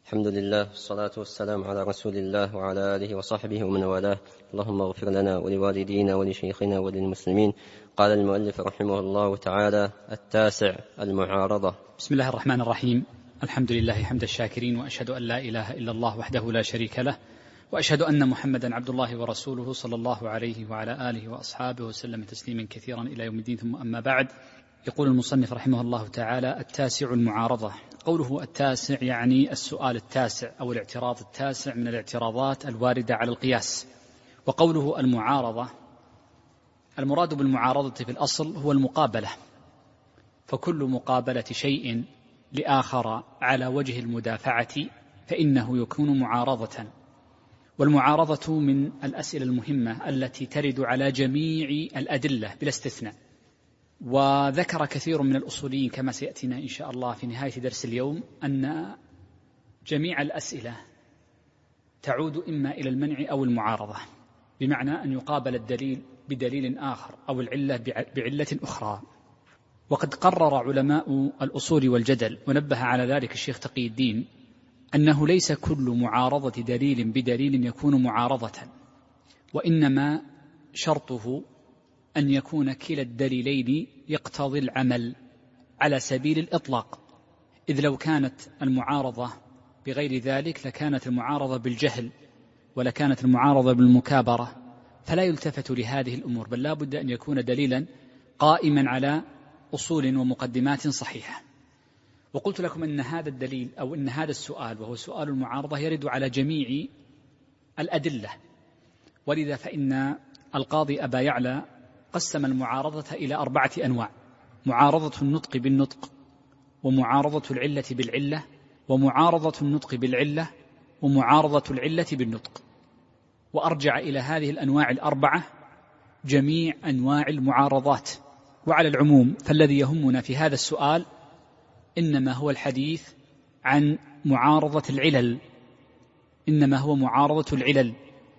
الحمد لله والصلاة والسلام على رسول الله وعلى آله وصحبه ومن والاه. اللهم اغفر لنا ولوالدينا ولشيخنا وللمسلمين. قال المؤلف رحمه الله تعالى: 9 المعارضة. بسم الله الرحمن الرحيم. الحمد لله حمد الشاكرين، وأشهد أن لا إله إلا الله وحده لا شريك له، وأشهد أن محمدا عبد الله ورسوله صلى الله عليه وعلى آله وأصحابه وسلم تسليما كثيرا إلى يوم الدين. ثم أما بعد، يقول المصنف رحمه الله تعالى: 9 المعارضة. قوله 9 يعني السؤال 9 أو الاعتراض 9 من الاعتراضات الواردة على القياس. وقوله المعارضة، المراد بالمعارضة في الأصل هو المقابلة، فكل مقابلة شيء لآخر على وجه المدافعة فإنه يكون معارضة. والمعارضة من الأسئلة المهمة التي ترد على جميع الأدلة بلا استثناء. وذكر كثير من الأصوليين كما سيأتينا إن شاء الله في نهاية درس اليوم أن جميع الأسئلة تعود إما إلى المنع أو المعارضة، بمعنى أن يقابل الدليل بدليل آخر أو العلة بعلة أخرى. وقد قرر علماء الأصول والجدل، ونبه على ذلك الشيخ تقي الدين، أنه ليس كل معارضة دليل بدليل يكون معارضة، وإنما شرطه أن يكون كلا الدليلين يقتضي العمل على سبيل الإطلاق، إذ لو كانت المعارضة بغير ذلك لكانت المعارضة بالجهل ولكانت المعارضة بالمكابرة، فلا يلتفت لهذه الأمور، بل لا بد أن يكون دليلا قائما على أصول ومقدمات صحيحة. وقلت لكم أن هذا الدليل أو أن هذا السؤال وهو سؤال المعارضة يرد على جميع الأدلة، ولذا فإن القاضي أبا يعلى قسم المعارضة إلى 4 أنواع: معارضة النطق بالنطق، ومعارضة العلة بالعلة، ومعارضة النطق بالعلة، ومعارضة العلة بالنطق. وأرجع إلى هذه الأنواع 4 جميع أنواع المعارضات. وعلى العموم فالذي يهمنا في هذا السؤال إنما هو الحديث عن معارضة العلل، إنما هو معارضة العلل،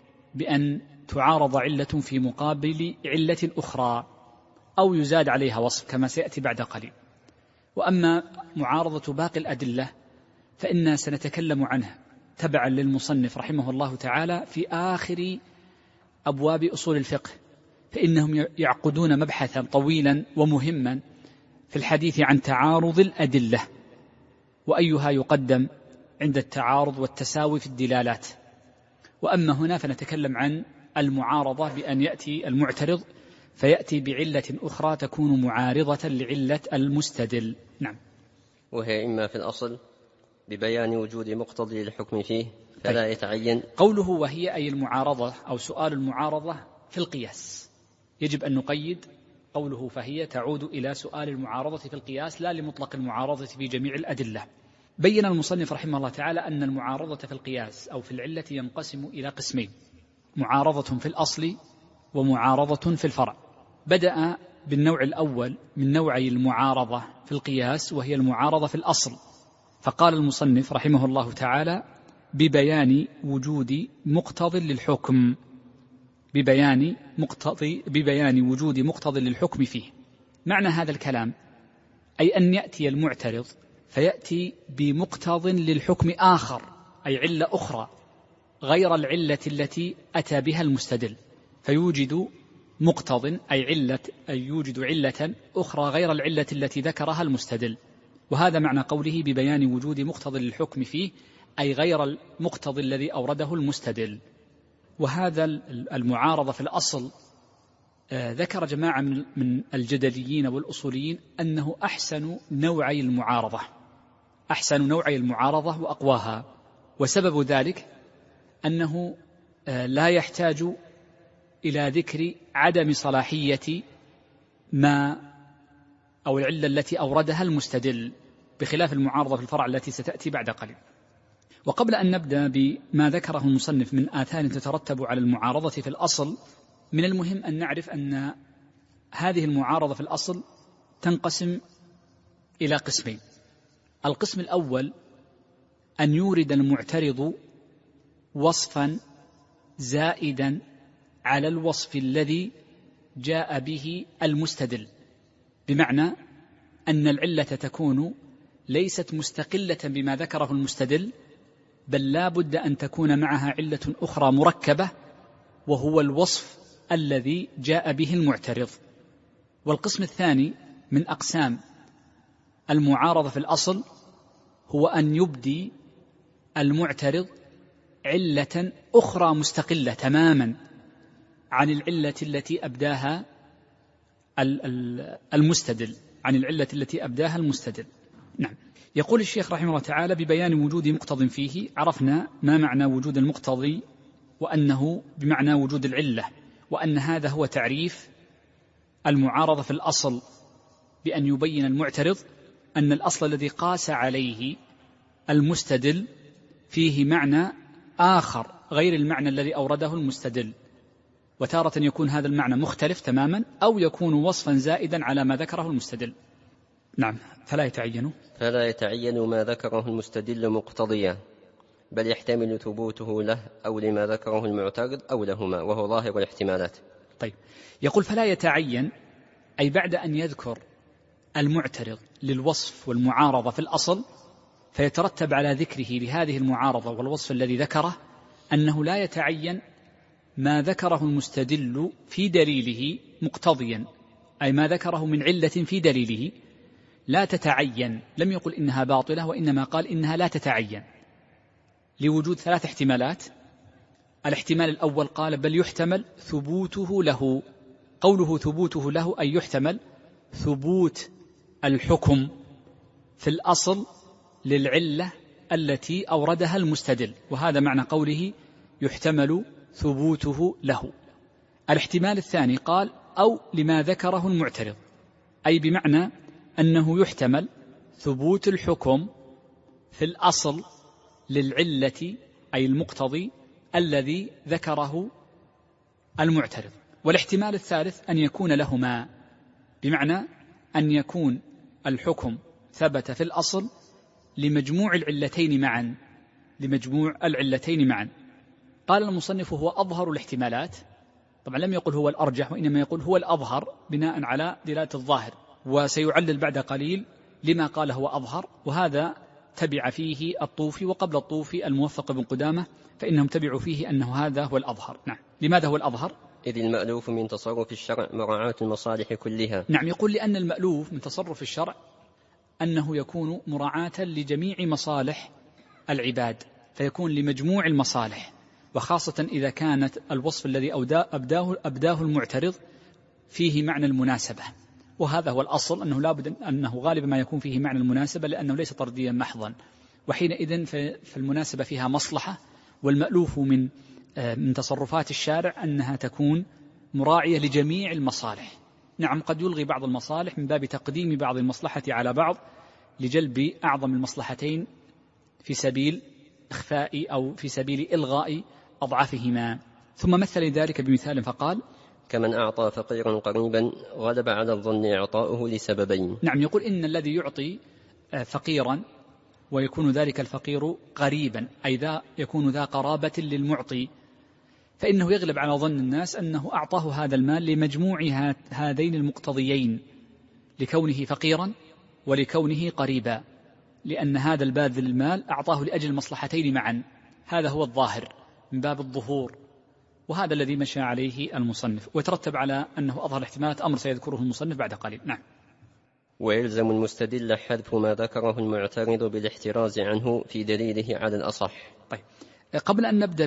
بأن تعارض علة في مقابل علة أخرى أو يزاد عليها وصف كما سيأتي بعد قليل. وأما معارضة باقي الأدلة فإننا سنتكلم عنها تبعا للمصنف رحمه الله تعالى في آخر أبواب أصول الفقه، فإنهم يعقدون مبحثا طويلا ومهما في الحديث عن تعارض الأدلة، وأيها يقدم عند التعارض والتساوي في الدلالات. وأما هنا فنتكلم عن المعارضة بأن يأتي المعترض فيأتي بعلة أخرى تكون معارضة لعلة المستدل. نعم. وهي إما في الأصل ببيان وجود مقتضي الحكم فيه فلا يتعين. قوله وهي أي المعارضة أو سؤال المعارضة في القياس، يجب أن نقيد قوله فهي تعود إلى سؤال المعارضة في القياس لا لمطلق المعارضة في جميع الأدلة. بين المصنف رحمه الله تعالى أن المعارضة في القياس أو في العلة ينقسم إلى قسمين: معارضة في الأصل ومعارضة في الفرع. بدأ بالنوع الأول من نوعي المعارضة في القياس، وهي المعارضة في الأصل، فقال المصنف رحمه الله تعالى: ببيان وجود مقتضى للحكم، ببيان وجود مقتضى للحكم فيه. معنى هذا الكلام أي أن يأتي المعترض فيأتي بمقتضى للحكم آخر، أي علة أخرى غير العلة التي أتى بها المستدل، فيوجد مقتضى أي يوجد علة أخرى غير العلة التي ذكرها المستدل. وهذا معنى قوله ببيان وجود مقتضى للحكم فيه، أي غير المقتضى الذي أورده المستدل. وهذا المعارضة في الأصل ذكر جماعة من الجدليين والأصوليين أنه أحسن نوعي المعارضة وأقواها. وسبب ذلك أنه لا يحتاج إلى ذكر عدم صلاحية ما أو العلة التي أوردها المستدل، بخلاف المعارضة في الفرع التي ستأتي بعد قليل. وقبل أن نبدأ بما ذكره المصنف من آثار تترتب على المعارضة في الأصل، من المهم أن نعرف أن هذه المعارضة في الأصل تنقسم إلى قسمين. القسم الأول أن يورد المعترض وصفا زائدا على الوصف الذي جاء به المستدل، بمعنى أن العلة تكون ليست مستقلة بما ذكره المستدل، بل لا بد أن تكون معها علة أخرى مركبة، وهو الوصف الذي جاء به المعترض. والقسم الثاني من أقسام المعارضة في الأصل هو أن يبدي المعترض علة أخرى مستقلة تماما عن العلة التي أبداها المستدل، عن العلة التي أبداها المستدل. نعم. يقول الشيخ رحمه الله تعالى: ببيان وجود مقتض فيه. عرفنا ما معنى وجود المقتضي، وأنه بمعنى وجود العلة، وأن هذا هو تعريف المعارضة في الأصل، بأن يبين المعترض أن الأصل الذي قاس عليه المستدل فيه معنى آخر غير المعنى الذي أورده المستدل، وتارة يكون هذا المعنى مختلف تماما، أو يكون وصفا زائدا على ما ذكره المستدل. نعم. فلا يتعين ما ذكره المستدل مقتضيا، بل يحتمل ثبوته له أو لما ذكره المعترض أو لهما، وهو ظاهر الاحتمالات. طيب، يقول فلا يتعين، أي بعد أن يذكر المعترض للوصف والمعارضة في الأصل، فيترتب على ذكره لهذه المعارضة والوصف الذي ذكره أنه لا يتعين ما ذكره المستدل في دليله مقتضيا، أي ما ذكره من علة في دليله لا تتعين. لم يقل إنها باطلة، وإنما قال إنها لا تتعين لوجود 3 احتمالات. الاحتمال الأول قال بل يحتمل ثبوته له. قوله ثبوته له أي يحتمل ثبوت الحكم في الأصل للعلة التي أوردها المستدل، وهذا معنى قوله يحتمل ثبوته له. الاحتمال الثاني قال أو لما ذكره المعترض، أي بمعنى أنه يحتمل ثبوت الحكم في الأصل للعلة أي المقتضي الذي ذكره المعترض. والاحتمال الثالث أن يكون لهما، بمعنى أن يكون الحكم ثبت في الأصل لمجموع العلتين معا. قال المصنف هو أظهر الاحتمالات. طبعا لم يقل هو الأرجح، وإنما يقول هو الأظهر بناء على دلالة الظاهر، وسيعلل بعد قليل لما قال هو أظهر. وهذا تبع فيه الطوفي، وقبل الطوفي الموفق بن قدامة، فإنهم تبعوا فيه أنه هذا هو الأظهر. نعم. لماذا هو الأظهر؟ إذ المألوف من تصرف الشرع مراعاة المصالح كلها. نعم. يقول لأن المألوف من تصرف الشرع أنه يكون مراعاة لجميع مصالح العباد، فيكون لمجموع المصالح، وخاصة إذا كانت الوصف الذي أبداه المعترض فيه معنى المناسبة. وهذا هو الأصل، أنه لابد أنه غالبا ما يكون فيه معنى المناسبة، لأنه ليس طرديا محضا، وحينئذ فالمناسبة فيها مصلحة. والمألوف من تصرفات الشارع أنها تكون مراعية لجميع المصالح. نعم، قد يلغي بعض المصالح من باب تقديم بعض المصلحة على بعض لجلب أعظم المصلحتين في سبيل إخفاء أو في سبيل إلغاء أضعفهما. ثم مثل ذلك بمثال فقال كمن أعطى فقيرا قريبا غلب على الظن إعطاؤه لسببين. نعم. يقول إن الذي يعطي فقيرا ويكون ذلك الفقير قريبا، أي يكون ذا قرابة للمعطي، فإنه يغلب على ظن الناس أنه أعطاه هذا المال لمجموع هذين المقتضيين، لكونه فقيرا ولكونه قريبا، لأن هذا الباذل المال أعطاه لأجل المصلحتين معا. هذا هو الظاهر من باب الظهور، وهذا الذي مشى عليه المصنف، ويترتب على أنه أظهر احتمالات أمر سيذكره المصنف بعد قليل. نعم. ويلزم المستدل حذف ما ذكره المعترض بالاحتراز عنه في دليله على الأصح. طيب، قبل أن نبدأ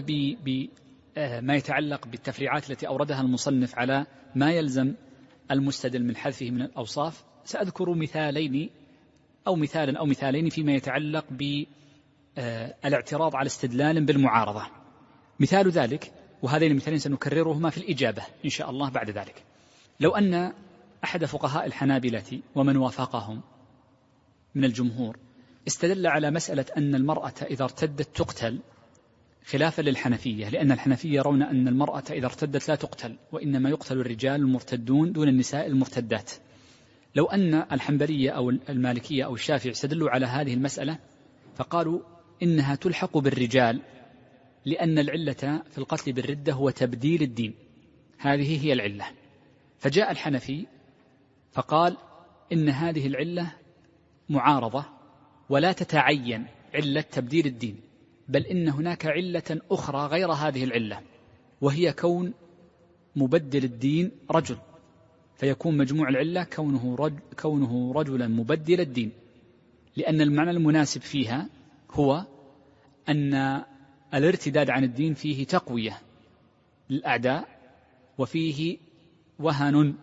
بما يتعلق بالتفريعات التي أوردها المصنف على ما يلزم المستدل من حذفه من الأوصاف، سأذكر مثالا أو مثالين فيما يتعلق بالاعتراض على استدلال بالمعارضة. مثال ذلك، وهذين المثالين سنكررهما في الإجابة إن شاء الله بعد ذلك، لو أن أحد فقهاء الحنابلة ومن وافقهم من الجمهور استدل على مسألة أن المرأة إذا ارتدت تقتل، خلافا للحنفية، لأن الحنفية يرون أن المرأة إذا ارتدت لا تقتل، وإنما يقتل الرجال المرتدون دون النساء المرتدات. لو أن الحنبلية أو المالكية أو الشافعي استدلوا على هذه المسألة فقالوا إنها تلحق بالرجال، لأن العلة في القتل بالردة هو تبديل الدين، هذه هي العلة. فجاء الحنفي فقال إن هذه العلة معارضة ولا تتعين علة تبديل الدين، بل إن هناك علة أخرى غير هذه العلة، وهي كون مبدل الدين رجل، فيكون مجموع العلة كونه رجلا مبدل الدين، لأن المعنى المناسب فيها هو أن الارتداد عن الدين فيه تقوية للأعداء، وفيه وهن،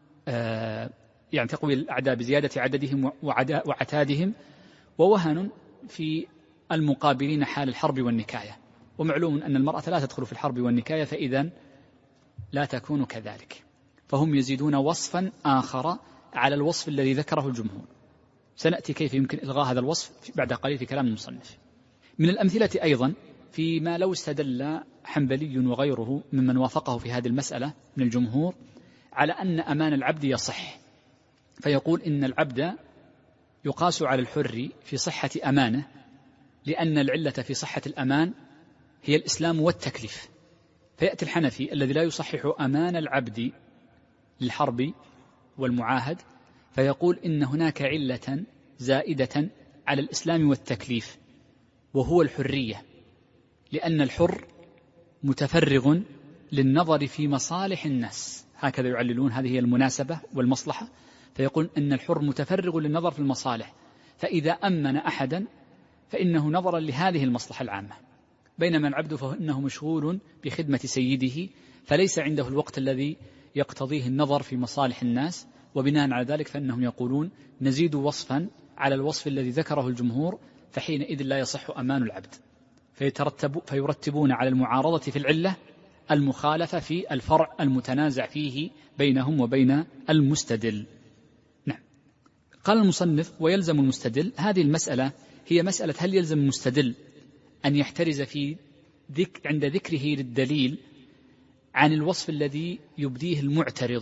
يعني تقوية الأعداء بزيادة عددهم وعتادهم، ووهن في المقابلين حال الحرب والنكاية. ومعلوم أن المرأة لا تدخل في الحرب والنكاية، فإذا لا تكون كذلك، فهم يزيدون وصفا آخر على الوصف الذي ذكره الجمهور. سنأتي كيف يمكن إلغاء هذا الوصف بعد قليل في كلام المصنف. من الأمثلة أيضا فيما لو استدل حنبلي وغيره ممن وافقه في هذه المسألة من الجمهور على أن أمان العبد يصح، فيقول إن العبد يقاس على الحر في صحة أمانه، لأن العلة في صحة الأمان هي الإسلام والتكليف. فيأتي الحنفي الذي لا يصحح أمان العبد للحرب والمعاهد، فيقول إن هناك علة زائدة على الإسلام والتكليف، وهو الحرية، لأن الحر متفرغ للنظر في مصالح الناس، هكذا يعللون، هذه هي المناسبة والمصلحة. فيقول أن الحر متفرغ للنظر في المصالح، فإذا أمن أحدا فإنه نظرا لهذه المصلحة العامة، بينما العبد فإنه مشغول بخدمة سيده، فليس عنده الوقت الذي يقتضيه النظر في مصالح الناس. وبناء على ذلك فإنهم يقولون نزيد وصفا على الوصف الذي ذكره الجمهور، فحينئذ لا يصح أمان العبد، فيرتبون على المعارضة في العلة المخالفة في الفرع المتنازع فيه بينهم وبين المستدل. نعم. قال المصنف ويلزم المستدل، هذه المسألة هي مسألة هل يلزم المستدل أن يحترز عند ذكره للدليل عن الوصف الذي يبديه المعترض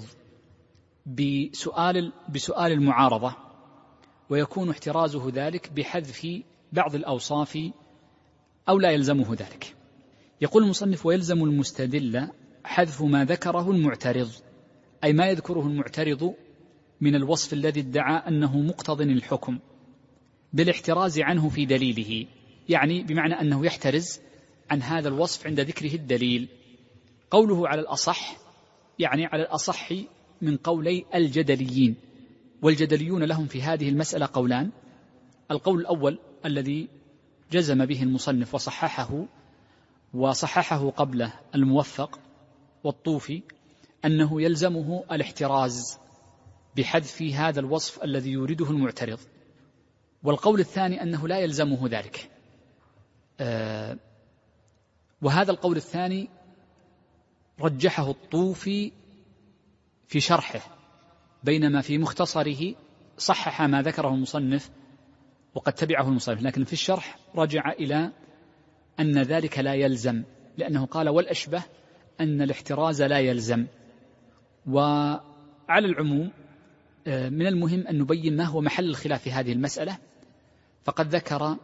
بسؤال المعارضة، ويكون احترازه ذلك بحذف بعض الأوصاف، أو لا يلزمه ذلك. يقول المصنف ويلزم المستدل حذف ما ذكره المعترض، أي ما يذكره المعترض من الوصف الذي ادعى أنه مقتضٍ الحكم، بالاحتراز عنه في دليله، يعني بمعنى أنه يحترز عن هذا الوصف عند ذكره الدليل. قوله على الأصح يعني على الأصح من قولي الجدليين، والجدليون لهم في هذه المسألة قولان. القول الأول الذي جزم به المصنف وصححه قبله الموفق والطوفي، أنه يلزمه الاحتراز بحذف هذا الوصف الذي يريده المعترض. والقول الثاني أنه لا يلزمه ذلك، وهذا القول الثاني رجحه الطوفي في شرحه، بينما في مختصره صحح ما ذكره المصنف وقد تبعه المصنف، لكن في الشرح رجع إلى أن ذلك لا يلزم، لأنه قال والأشبه أن الاحتراز لا يلزم. وعلى العموم من المهم أن نبين ما هو محل الخلاف في هذه المسألة. فقد ذكر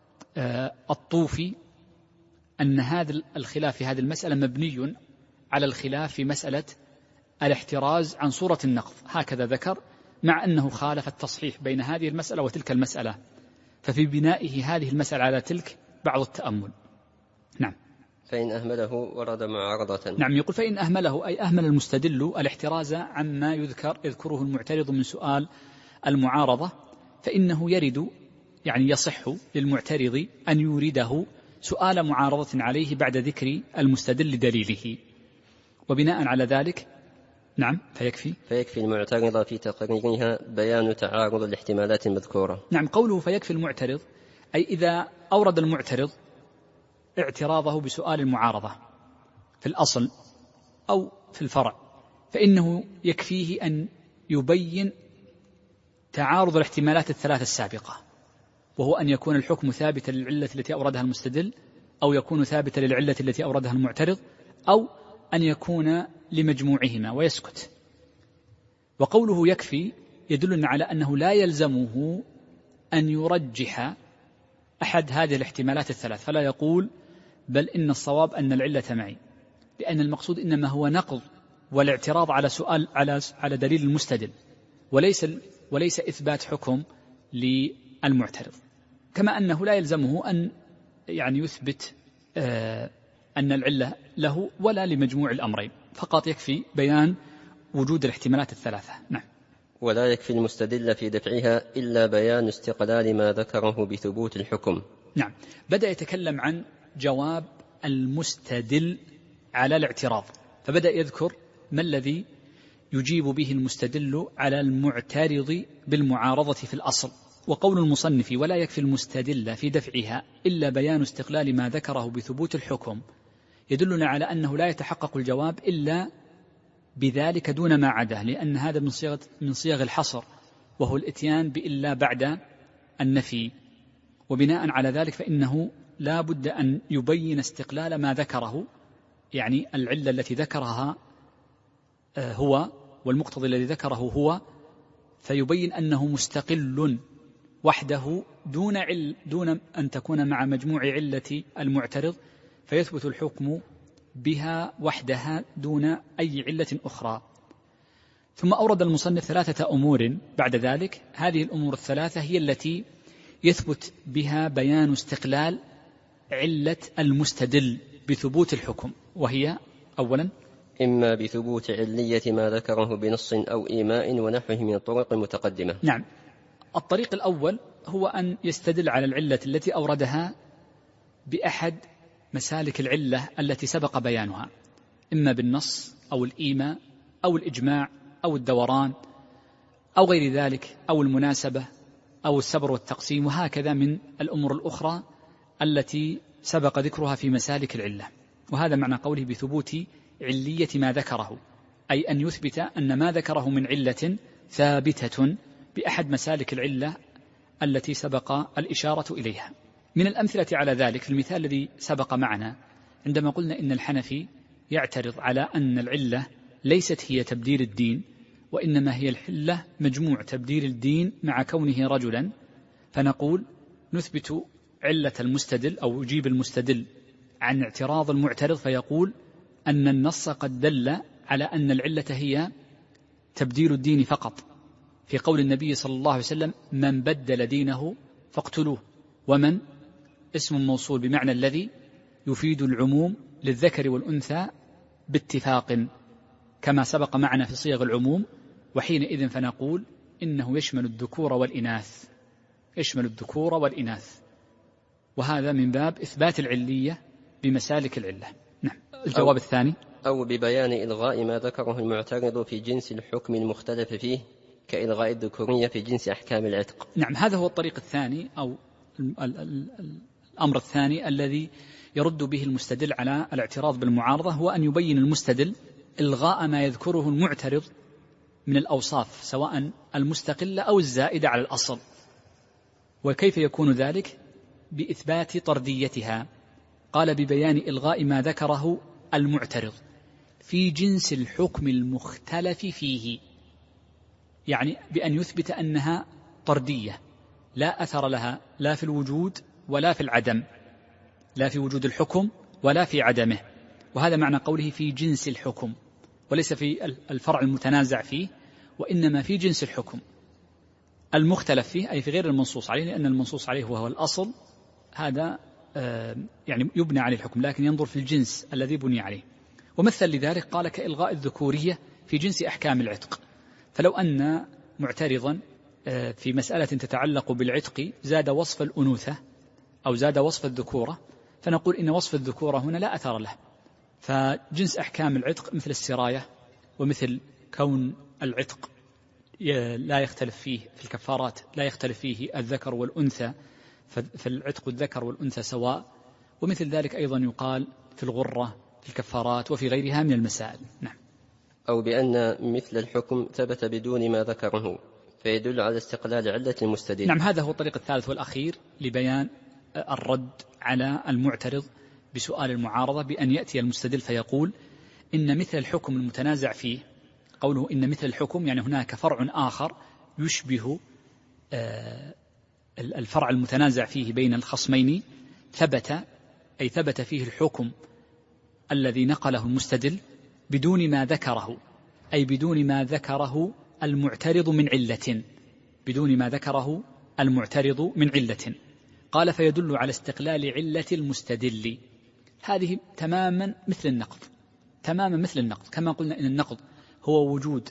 الطوفي أن هذا الخلاف في هذه المسألة مبني على الخلاف في مسألة الاحتراز عن صورة النقض، هكذا ذكر، مع أنه خالف التصحيح بين هذه المسألة وتلك المسألة، ففي بنائه هذه المسألة على تلك بعض التأمل. نعم. فإن أهمله ورد معارضة. نعم. يقول فإن أهمله أي أهمل المستدل الاحتراز عما يذكره المعترض من سؤال المعارضة، فإنه يرد يعني يصح للمعترض أن يورده سؤال معارضة عليه بعد ذكر المستدل دليله، وبناء على ذلك نعم فيكفي المعترض في تقريرها بيان تعارض الاحتمالات المذكورة. نعم. قوله فيكفي المعترض أي إذا أورد المعترض اعتراضه بسؤال المعارضة في الأصل أو في الفرع، فإنه يكفيه أن يبين تعارض الاحتمالات الثلاث السابقة، وهو أن يكون الحكم ثابتا للعلة التي أوردها المستدل، أو يكون ثابتا للعلة التي أوردها المعترض، أو أن يكون لمجموعهما ويسكت. وقوله يكفي يدلنا على أنه لا يلزمه أن يرجح أحد هذه الاحتمالات الثلاث، فلا يقول بل إن الصواب أن العلة معي، لأن المقصود إنما هو نقض والاعتراض على سؤال على دليل المستدل، وليس إثبات حكم للمعترض. كما أنه لا يلزمه أن يعني يثبت أن العلة له ولا لمجموع الأمرين، فقط يكفي بيان وجود الاحتمالات الثلاثة. نعم. ولا يكفي المستدل في دفعها إلا بيان استقلال ما ذكره بثبوت الحكم. نعم. بدأ يتكلم عن جواب المستدل على الاعتراض، فبدأ يذكر ما الذي يجيب به المستدل على المعترض بالمعارضة في الأصل. وقول المصنف ولا يكفي المستدل في دفعها إلا بيان استقلال ما ذكره بثبوت الحكم يدلنا على أنه لا يتحقق الجواب إلا بذلك دون ما عداه، لأن هذا من صيغ الحصر، وهو الإتيان بإلا بعد النفي. وبناء على ذلك فإنه لا بد أن يبين استقلال ما ذكره، يعني العلة التي ذكرها هو والمقتضي الذي ذكره هو، فيبين أنه مستقل وحده دون أن تكون مع مجموع علة المعترض، فيثبت الحكم بها وحدها دون أي علة أخرى. ثم أورد المصنف ثلاثة أمور بعد ذلك، هذه الأمور الثلاثة هي التي يثبت بها بيان استقلال علة المستدل بثبوت الحكم، وهي أولا إما بثبوت علية ما ذكره بنص أو إيماء ونحوه من الطرق المتقدمة. نعم. الطريق الأول هو أن يستدل على العلة التي أوردها بأحد مسالك العلة التي سبق بيانها، إما بالنص أو الإيماء أو الإجماع أو الدوران أو غير ذلك أو المناسبة أو السبر والتقسيم، وهكذا من الأمور الأخرى التي سبق ذكرها في مسالك العلة. وهذا معنى قوله بثبوت علية ما ذكره، أي أن يثبت أن ما ذكره من علة ثابتة بأحد مسالك العلة التي سبق الإشارة إليها. من الأمثلة على ذلك في المثال الذي سبق معنا عندما قلنا إن الحنفي يعترض على أن العلة ليست هي تبديل الدين، وإنما هي الحلة مجموع تبديل الدين مع كونه رجلا، فنقول نثبت علة المستدل أو يجيب المستدل عن اعتراض المعترض، فيقول أن النص قد دل على أن العلة هي تبديل الدين فقط، في قول النبي صلى الله عليه وسلم من بدل دينه فاقتلوه، ومن اسم موصول بمعنى الذي يفيد العموم للذكر والأنثى باتفاق كما سبق معنا في صيغ العموم، وحينئذ فنقول إنه يشمل الذكور والإناث، يشمل الذكور والإناث، وهذا من باب إثبات العلية بمسالك العلة. نعم. الجواب الثاني أو ببيان إلغاء ما ذكره المعترض في جنس الحكم المختلف فيه كإلغاء الذكورية في جنس أحكام العتق. نعم. هذا هو الطريق الثاني أو الأمر الثاني الذي يرد به المستدل على الاعتراض بالمعارضة، هو أن يبين المستدل إلغاء ما يذكره المعترض من الأوصاف سواء المستقلة أو الزائدة على الأصل. وكيف يكون ذلك؟ بإثبات طرديتها. قال ببيان إلغاء ما ذكره المعترض في جنس الحكم المختلف فيه، يعني بأن يثبت أنها طردية لا أثر لها لا في الوجود ولا في العدم، لا في وجود الحكم ولا في عدمه. وهذا معنى قوله في جنس الحكم، وليس في الفرع المتنازع فيه، وإنما في جنس الحكم المختلف فيه، أي في غير المنصوص عليه، لأن المنصوص عليه وهو الأصل هذا يعني يبنى عليه الحكم، لكن ينظر في الجنس الذي بني عليه. ومثل لذلك قال كإلغاء الذكورية في جنس أحكام العتق. فلو أن معترضا في مسألة تتعلق بالعتق زاد وصف الأنوثة أو زاد وصف الذكورة، فنقول إن وصف الذكورة هنا لا أثر له، فجنس أحكام العتق مثل السراية ومثل كون العتق لا يختلف فيه في الكفارات، لا يختلف فيه الذكر والأنثى، فالعتق الذكر والأنثى سواء. ومثل ذلك أيضا يقال في الغرة في الكفارات وفي غيرها من المسائل. نعم. أو بأن مثل الحكم ثبت بدون ما ذكره فيدل على استقلال علة المستدل. نعم. هذا هو الطريق الثالث والأخير لبيان الرد على المعترض بسؤال المعارضة، بأن يأتي المستدل فيقول إن مثل الحكم المتنازع فيه، قوله إن مثل الحكم يعني هناك فرع آخر يشبه الفرع المتنازع فيه بين الخصمين، ثبت أي ثبت فيه الحكم الذي نقله المستدل بدون ما ذكره، أي بدون ما ذكره المعترض من علة، بدون ما ذكره المعترض من علة. قال فيدل على استقلال علة المستدل. هذه تماما مثل النقض، تماما مثل النقض، كما قلنا إن النقض هو وجود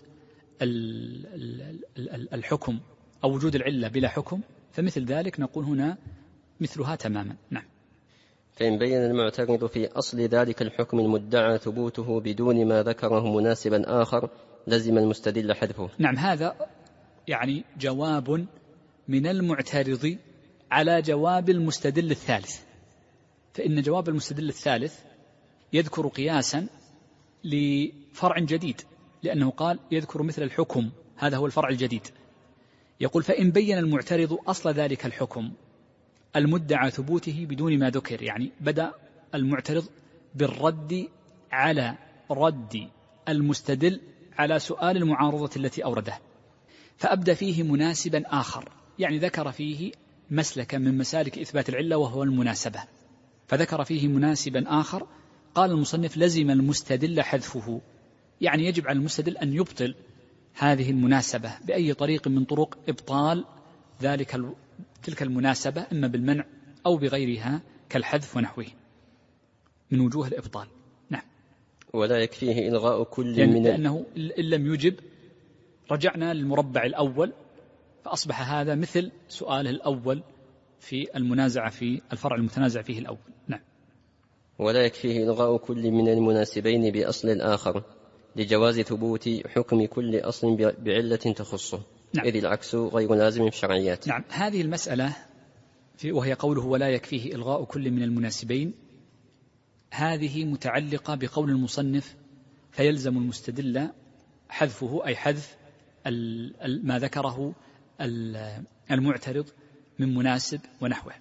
الحكم أو وجود العلة بلا حكم، فمثل ذلك نقول هنا مثلها تماما. نعم. فإن بين المعترض في أصل ذلك الحكم المدعى ثبوته بدون ما ذكره مناسبا آخر لزم المستدل حذفه. نعم، هذا يعني جواب من المعترض على جواب المستدل الثالث، فإن جواب المستدل الثالث يذكر قياسا لفرع جديد، لأنه قال يذكر مثل الحكم، هذا هو الفرع الجديد. يقول فإن بين المعترض أصل ذلك الحكم المدعى ثبوته بدون ما ذكر، يعني بدأ المعترض بالرد على رد المستدل على سؤال المعارضة التي أورده، فأبدى فيه مناسبا آخر، يعني ذكر فيه مسلكا من مسالك إثبات العلة وهو المناسبة، فذكر فيه مناسبا آخر. قال المصنف لزم المستدل حذفه، يعني يجب على المستدل أن يبطل هذه المناسبة بأي طريق من طرق إبطال تلك المناسبة، إما بالمنع أو بغيرها كالحذف ونحوه من وجوه الإبطال. نعم. ولا يكفيه إلغاء كل من لأنه إن لم يجب رجعنا للمربع الأول، فأصبح هذا مثل سؤاله الأول في المنازعة في الفرع المتنازع فيه الأول. نعم. ولا يكفيه إلغاء كل من المناسبين بأصل الآخر لجواز ثبوت حكم كل أصل بعلة تخصه. نعم. إذ العكس غير لازم في الشرعيات. نعم. هذه المسألة وهي قوله ولا يكفيه إلغاء كل من المناسبين، هذه متعلقة بقول المصنف فيلزم المستدل حذفه، أي حذف ما ذكره المعترض من مناسب ونحوه.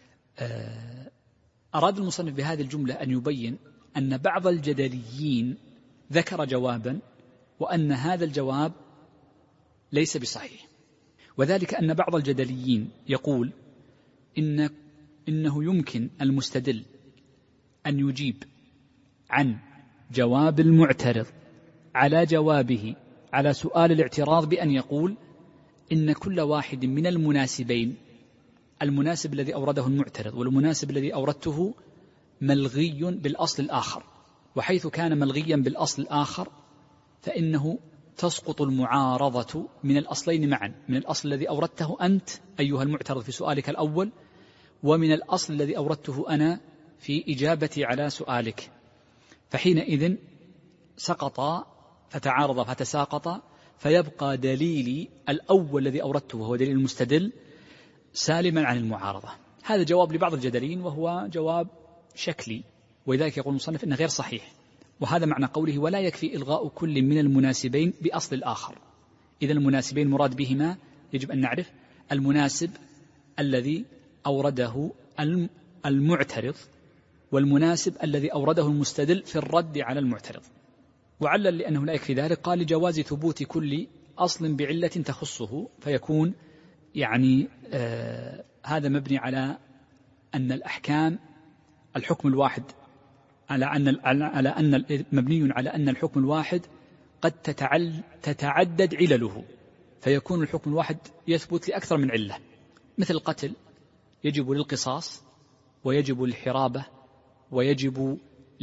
أراد المصنف بهذه الجملة أن يبين أن بعض الجدليين ذكر جوابا وأن هذا الجواب ليس بصحيح، وذلك أن بعض الجدليين يقول إنه يمكن المستدل أن يجيب عن جواب المعترض على جوابه على سؤال الاعتراض بأن يقول إن كل واحد من المناسبين، المناسب الذي أورده المعترض والمناسب الذي أوردته، ملغي بالأصل الآخر، وحيث كان ملغيا بالأصل الآخر فإنه تسقط المعارضة من الأصلين معا، من الأصل الذي أوردته أنت أيها المعترض في سؤالك الأول، ومن الأصل الذي أوردته أنا في إجابتي على سؤالك، فحينئذ سقطا فتعارضا فتساقطا، فيبقى دليلي الأول الذي أوردته وهو دليل المستدل سالما عن المعارضة. هذا جواب لبعض الجدلين وهو جواب شكلي، ولذلك يقول المصنف إنه غير صحيح، وهذا معنى قوله ولا يكفي إلغاء كل من المناسبين بأصل الآخر. إذا المناسبين مراد بهما يجب أن نعرف المناسب الذي أورده المعترض والمناسب الذي أورده المستدل في الرد على المعترض. وعلل لأنه لا يكفي ذلك قال لجواز ثبوت كل أصل بعلة تخصه، فيكون يعني هذا مبني على أن الأحكام الحكم الواحد مبني على أن الحكم الواحد قد تتعدد علله، فيكون الحكم الواحد يثبت لأكثر من علة، مثل القتل يجب للقصاص ويجب للحرابة ويجب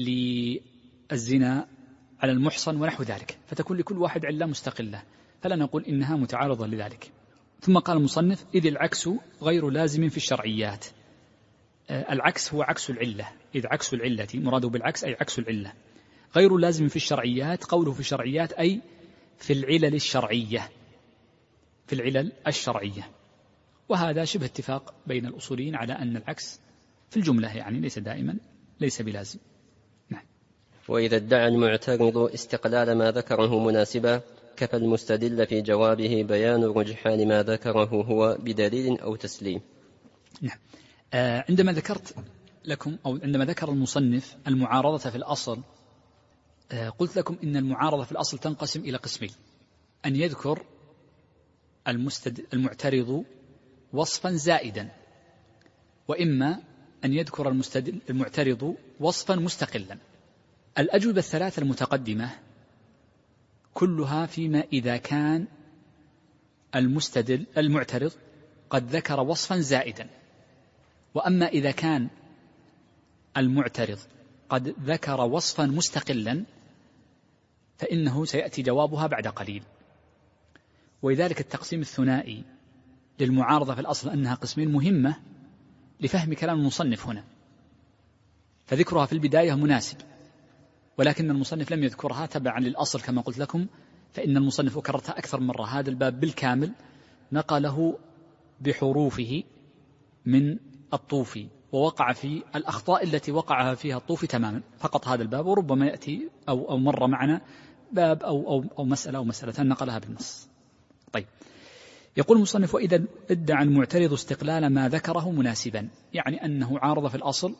للزنا على المحصن ونحو ذلك، فتكون لكل واحد علة مستقلة، فلا نقول إنها متعارضة لذلك. ثم قال المصنف إذ العكس غير لازم في الشرعيات. العكس هو عكس العلة، إذ عكس العلة مراده بالعكس أي عكس العلة، غير لازم في الشرعيات. قوله في الشرعيات أي في العلل الشرعية، في العلل الشرعية، وهذا شبه اتفاق بين الأصوليين على أن العكس في الجملة يعني ليس دائما ليس بلازم. نعم. وإذا ادعى المعترض استقلال ما ذكره مناسبا كفى المستدل في جوابه بيان رجحان ما ذكره هو بدليل أو تسليم. نعم. عندما ذكرت لكم أو عندما ذكر المصنف المعارضة في الأصل، قلت لكم إن المعارضة في الأصل تنقسم إلى قسمين: أن يذكر المعترض وصفا زائدا، وإما أن يذكر المعترض وصفا مستقلا. الأجوبة الثلاثة المتقدمة كلها فيما إذا كان المعترض قد ذكر وصفا زائدا، وأما إذا كان المعترض قد ذكر وصفا مستقلا فإنه سيأتي جوابها بعد قليل. ولذلك التقسيم الثنائي للمعارضة في الأصل أنها قسمين مهمة لفهم كلام المصنف هنا، فذكرها في البداية مناسب، ولكن المصنف لم يذكرها تبعا للأصل كما قلت لكم، فإن المصنف وكررتها أكثر مرة، هذا الباب بالكامل نقله بحروفه من الطوفي، ووقع في الأخطاء التي وقعها فيها الطوفي تماما، فقط هذا الباب، وربما يأتي أو مر معنا باب أو مسألة أو مسألتان نقلها بالنص. طيب، يقول المصنف: وإذا ادعى المعترض استقلال ما ذكره مناسبا، يعني أنه عارض في الأصل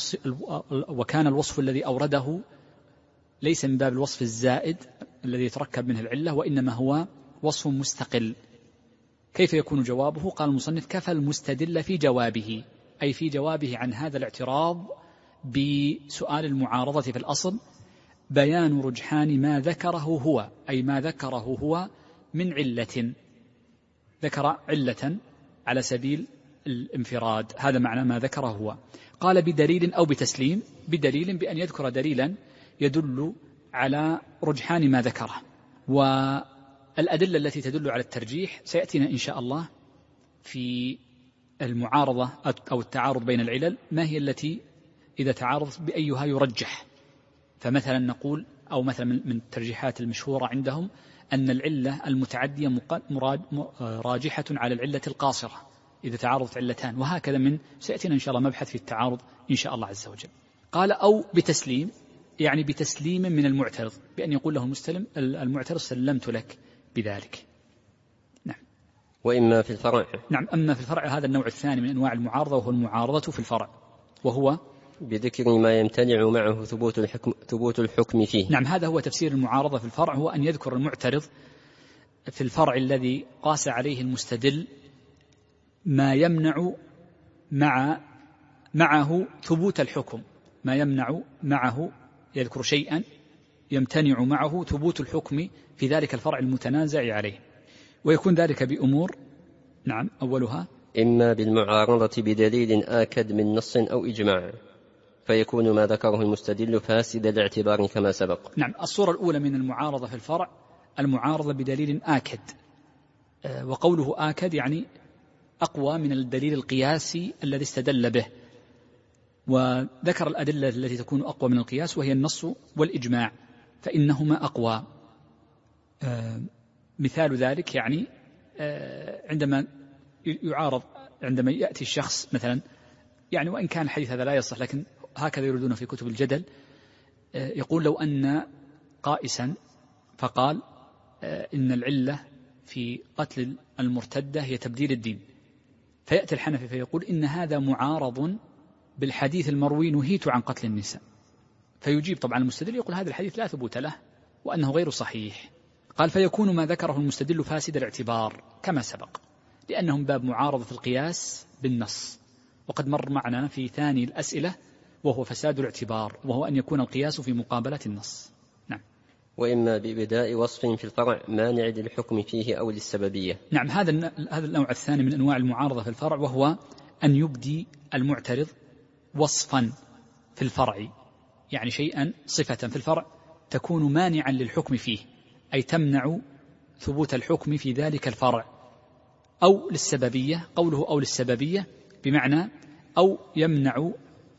وكان الوصف الذي أورده ليس من باب الوصف الزائد الذي يتركب منه العلة، وإنما هو وصف مستقل. كيف يكون جوابه؟ قال المصنف: كفى المستدل في جوابه، أي في جوابه عن هذا الاعتراض بسؤال المعارضة في الأصل، بيان رجحان ما ذكره هو، أي ما ذكره هو من علة، ذكر علة على سبيل الانفراد، هذا معنى ما ذكره هو. قال: بدليل أو بتسليم، بدليل بأن يذكر دليلا يدل على رجحان ما ذكره، والأدلة التي تدل على الترجيح سيأتينا إن شاء الله في المعارضة أو التعارض بين العلل، ما هي التي إذا تعارضت بأيها يرجح. فمثلا نقول، أو مثلا من الترجيحات المشهورة عندهم أن العلة المتعدية راجحة على العلة القاصرة إذا تعارضت علتان، وهكذا من سيأتينا إن شاء الله مبحث في التعارض إن شاء الله عز وجل. قال: أو بتسليم، يعني بتسليم من المعترض، بأن يقول له المعترض: سلمت لك بذلك. نعم. وإما في الفرع. نعم، أما في الفرع هذا النوع الثاني من أنواع المعارضة، وهو المعارضة في الفرع، وهو بذكر ما يمتنع معه ثبوت الحكم فيه. نعم، هذا هو تفسير المعارضة في الفرع، هو أن يذكر المعترض في الفرع الذي قاس عليه المستدل ما يمنع معه ثبوت الحكم، ما يمنع معه، يذكر شيئا يمتنع معه ثبوت الحكم في ذلك الفرع المتنازع عليه، ويكون ذلك بأمور. نعم، أولها: إما بالمعارضة بدليل آكد من نص أو إجماع، فيكون ما ذكره المستدل فاسد الاعتبار كما سبق. نعم، الصورة الأولى من المعارضة في الفرع المعارضة بدليل آكد، وقوله آكد يعني أقوى من الدليل القياسي الذي استدل به، وذكر الأدلة التي تكون أقوى من القياس وهي النص والإجماع، فإنهما أقوى. مثال ذلك يعني عندما يعارض، عندما يأتي الشخص مثلا، يعني وإن كان الحديث هذا لا يصح لكن هكذا يردون في كتب الجدل، يقول: لو أن قائسا فقال إن العلة في قتل المرتدة هي تبديل الدين، فيأتي الحنفي فيقول: إن هذا معارض بالحديث المروي نهيت عن قتل النساء، فيجيب طبعا المستدل يقول: هذا الحديث لا ثبوت له وأنه غير صحيح. قال: فيكون ما ذكره المستدل فاسد الاعتبار كما سبق، لأنهم باب معارضة القياس بالنص، وقد مر معنا في ثاني الأسئلة وهو فساد الاعتبار، وهو أن يكون القياس في مقابلة النص. نعم. وإما ببداء وصف في الفرع مانع للحكم فيه أو للسببية. نعم، هذا النوع الثاني من أنواع المعارضة في الفرع، وهو أن يبدي المعترض وصفا في الفرع، يعني شيئا صفة في الفرع تكون مانعا للحكم فيه، أي تمنع ثبوت الحكم في ذلك الفرع، أو للسببية. قوله أو للسببية بمعنى أو يمنع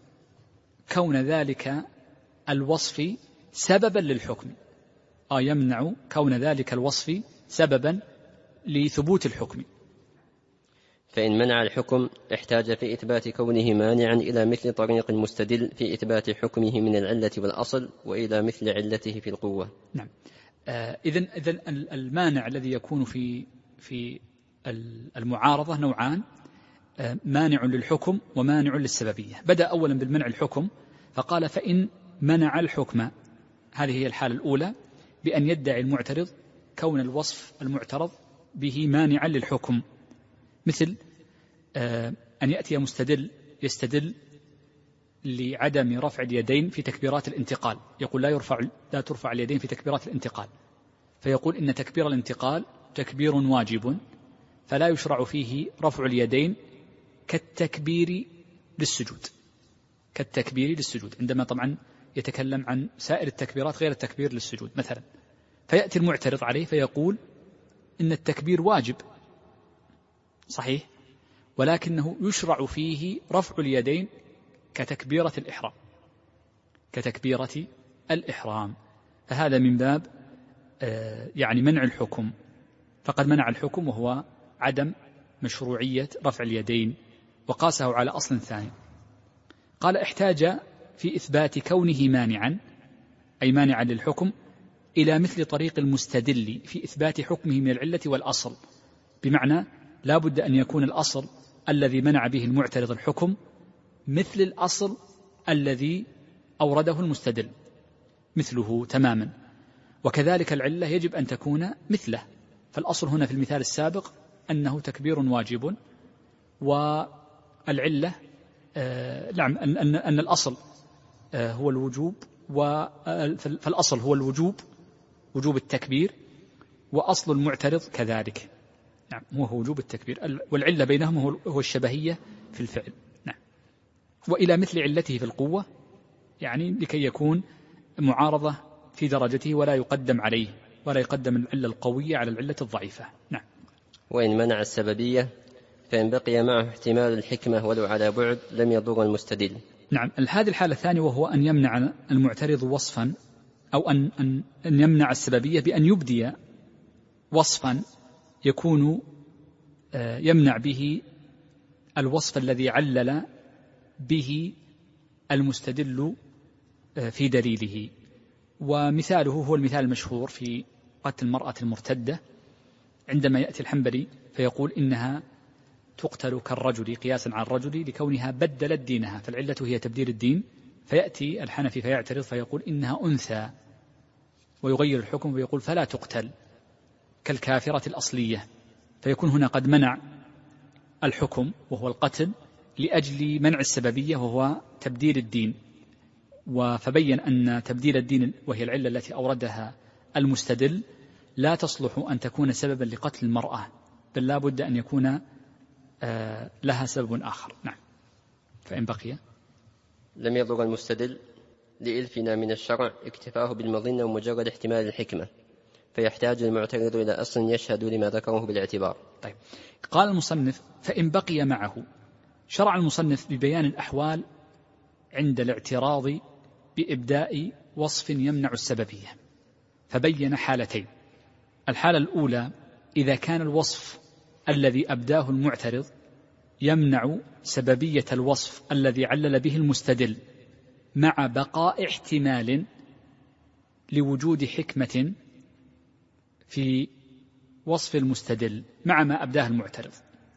كون ذلك الوصف سببا للحكم، يمنع كون ذلك الوصف سببا لثبوت الحكم. فإن منع الحكم احتاج في إثبات كونه مانعا إلى مثل طريق المستدل في إثبات حكمه من العلة والأصل، وإلى مثل علته في القوة. نعم. إذن المانع الذي يكون في المعارضة نوعان: مانع للحكم ومانع للسببية. بدأ أولا بالمنع الحكم فقال: فإن منع الحكم، هذه هي الحالة الأولى، بأن يدعي المعترض كون الوصف المعترض به مانعا للحكم، مثل أن يأتي مستدل يستدل لعدم رفع اليدين في تكبيرات الانتقال، يقول لا ترفع اليدين في تكبيرات الانتقال، فيقول إن تكبير الانتقال تكبير واجب، فلا يشرع فيه رفع اليدين كالتكبير للسجود، كالتكبير للسجود، عندما طبعا يتكلم عن سائر التكبيرات غير التكبير للسجود مثلا، فيأتي المعترض عليه فيقول إن التكبير واجب صحيح، ولكنه يشرع فيه رفع اليدين كتكبيرة الإحرام، كتكبيرة الإحرام، فهذا من باب يعني منع الحكم، فقد منع الحكم وهو عدم مشروعية رفع اليدين، وقاسه على أصل ثاني. قال احتاج في إثبات كونه مانعا أي مانعا للحكم إلى مثل طريق المستدل في إثبات حكمه من العلة والأصل، بمعنى لا بد أن يكون الأصل الذي منع به المعترض الحكم مثل الأصل الذي أورده المستدل، مثله تماما، وكذلك العلة يجب أن تكون مثله، فالأصل هنا في المثال السابق أنه تكبير واجب، والعلة أن الأصل هو الوجوب، فالأصل هو الوجوب، وجوب التكبير، وأصل المعترض كذلك، نعم هو وجوب التكبير، والعلة بينهم هو الشبهية في الفعل، نعم. وإلى مثل علته في القوة، يعني لكي يكون معارضة في درجته ولا يقدم عليه، ولا يقدم العلة القوية على العلة الضعيفة، نعم. وإن منع السببية فإن بقي معه احتمال الحكمة ولو على بعد لم يضر المستدل. نعم، هذه الحالة الثانية، وهو أن يمنع المعترض وصفا، أو أن يمنع السببية بأن يبدي وصفا يكون يمنع به الوصف الذي علل به المستدل في دليله، ومثاله هو المثال المشهور في قتل المرأة المرتدة، عندما يأتي الحنبلي فيقول إنها تقتل كالرجل قياسا على الرجل لكونها بدلت دينها، فالعلة هي تبديل الدين، فيأتي الحنفي فيعترض فيقول إنها أنثى ويغير الحكم ويقول فلا تقتل كالكافرة الأصلية، فيكون هنا قد منع الحكم وهو القتل لأجل منع السببية وهو تبديل الدين، فبين أن تبديل الدين وهي العلة التي أوردها المستدل لا تصلح أن تكون سببا لقتل المرأة، بل لا بد أن يكون لها سبب آخر، نعم. فإن بقي لم يضر المستدل لإلفنا من الشرع اكتفاه بالمظنة ومجرد احتمال الحكمة، فيحتاج المعترض إلى أصل يشهد لما ذكره بالاعتبار. طيب، قال المصنف فإن بقي معه، شرع المصنف ببيان الأحوال عند الاعتراض بإبداء وصف يمنع السببية، فبين حالتين. الحالة الأولى إذا كان الوصف الذي أبداه المعترض يمنع سببية الوصف الذي علل به المستدل مع بقاء احتمال لوجود حكمة في وصف المستدل مع ما أبداه المعترض.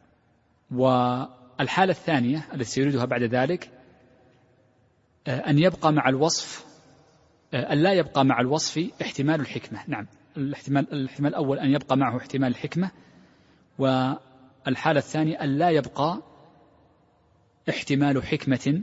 والحالة الثانية التي يريدها بعد ذلك أن يبقى مع الوصف، أن لا يبقى مع الوصف احتمال الحكمة، نعم. الاحتمال الأول أن يبقى معه احتمال الحكمة، والحالة الثانية أن لا يبقى احتمال حكمة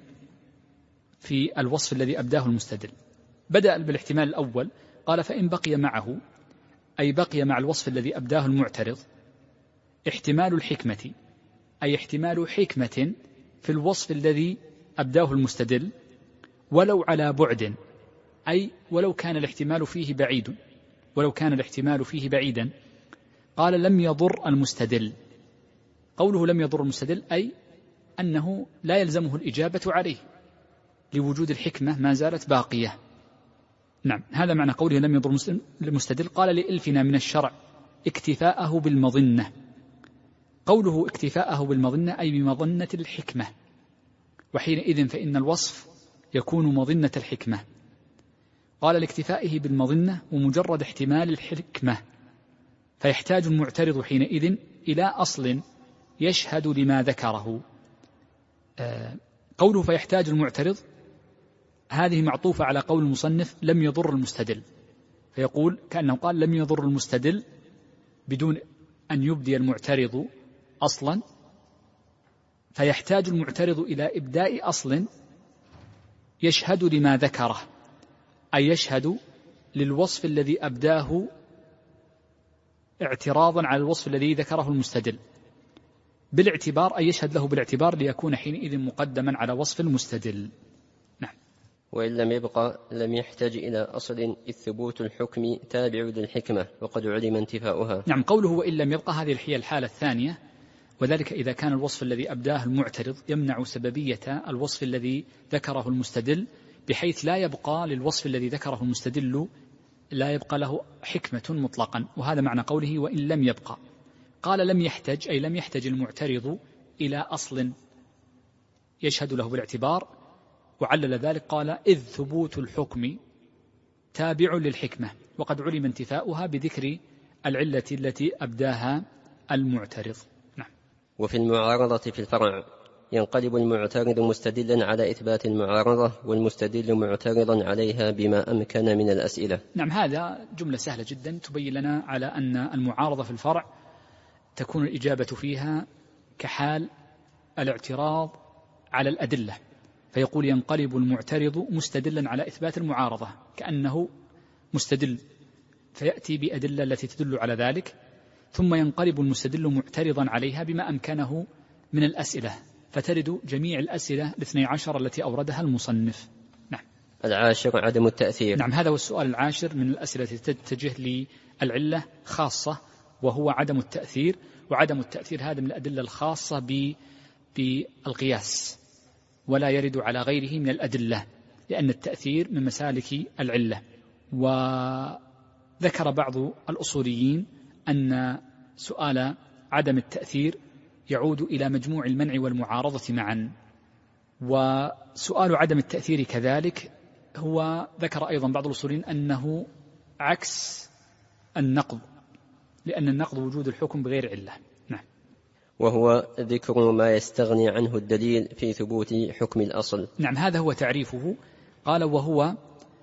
في الوصف الذي أبداه المستدل. بدأ بالاحتمال الأول، قال فإن بقي معه أي بقي مع الوصف الذي أبداه المعترض احتمال الحكمة، أي احتمال حكمة في الوصف الذي أبداه المستدل ولو على بعد، أي ولو كان الاحتمال فيه بعيد، ولو كان الاحتمال فيه بعيدا. قال لم يضر المستدل، قوله لم يضر المستدل أي أنه لا يلزمه الإجابة عليه لوجود الحكمة ما زالت باقية، نعم. هذا معنى قوله لم يضر المستدل. قال لإلفنا من الشرع اكتفاءه بالمظنة، قوله اكتفاءه بالمظنة أي بمظنة الحكمة، وحينئذ فإن الوصف يكون مظنة الحكمة. قال لاكتفائه بالمظنة ومجرد احتمال الحكمة، فيحتاج المعترض حينئذ إلى أصل يشهد لما ذكره. قوله فيحتاج المعترض هذه معطوفة على قول المصنف لم يضر المستدل، فيقول كأنه قال لم يضر المستدل بدون أن يبدي المعترض أصلا، فيحتاج المعترض إلى إبداء أصل يشهد لما ذكره، أي يشهد للوصف الذي أبداه اعتراضا على الوصف الذي ذكره المستدل. بالاعتبار أي يشهد له بالاعتبار ليكون حينئذ مقدما على وصف المستدل. نعم. وإن لم يبقى لم يحتج إلى أصل إذ ثبوت الحكم تابع للحكمة وقد علم انتفاؤها. نعم، قوله وإن لم يبقى هذه هي الحالة الثانية، وذلك إذا كان الوصف الذي أبداه المعترض يمنع سببية الوصف الذي ذكره المستدل، بحيث لا يبقى للوصف الذي ذكره المستدل لا يبقى له حكمة مطلقا، وهذا معنى قوله وإن لم يبقى. قال لم يحتج أي لم يحتج المعترض إلى أصل يشهد له بالاعتبار، وعلل ذلك قال إذ ثبوت الحكم تابع للحكمة وقد علم انتفاؤها بذكر العلة التي أبداها المعترض. نعم. وفي المعارضة في الفرع ينقلب المعترض مستدلا على إثبات المعارضة والمستدل معترضا عليها بما أمكن من الأسئلة. نعم، هذا جملة سهلة جدا تبين لنا على أن المعارضة في الفرع تكون الإجابة فيها كحال الاعتراض على الأدلة، فيقول ينقلب المعترض مستدلا على إثبات المعارضة كأنه مستدل، فيأتي بأدلة التي تدل على ذلك، ثم ينقلب المستدل معترضا عليها بما أمكنه من الأسئلة، فترد جميع الأسئلة 12 التي أوردها المصنف. نعم. العاشر عدم التأثير. نعم، هذا هو السؤال العاشر من الأسئلة التي تتجه للعلة خاصة، وهو عدم التأثير. وعدم التأثير هذا من الأدلة الخاصة بالقياس، ولا يرد على غيره من الأدلة، لأن التأثير من مسالك العلة. وذكر بعض الأصوليين أن سؤال عدم التأثير يعود إلى مجموع المنع والمعارضة معا، وسؤال عدم التأثير كذلك هو ذكر أيضا بعض الأصوليين أنه عكس النقض، لأن النقض وجود الحكم بغير علة. نعم. وهو ذكر ما يستغني عنه الدليل في ثبوت حكم الأصل. نعم، هذا هو تعريفه. قال وهو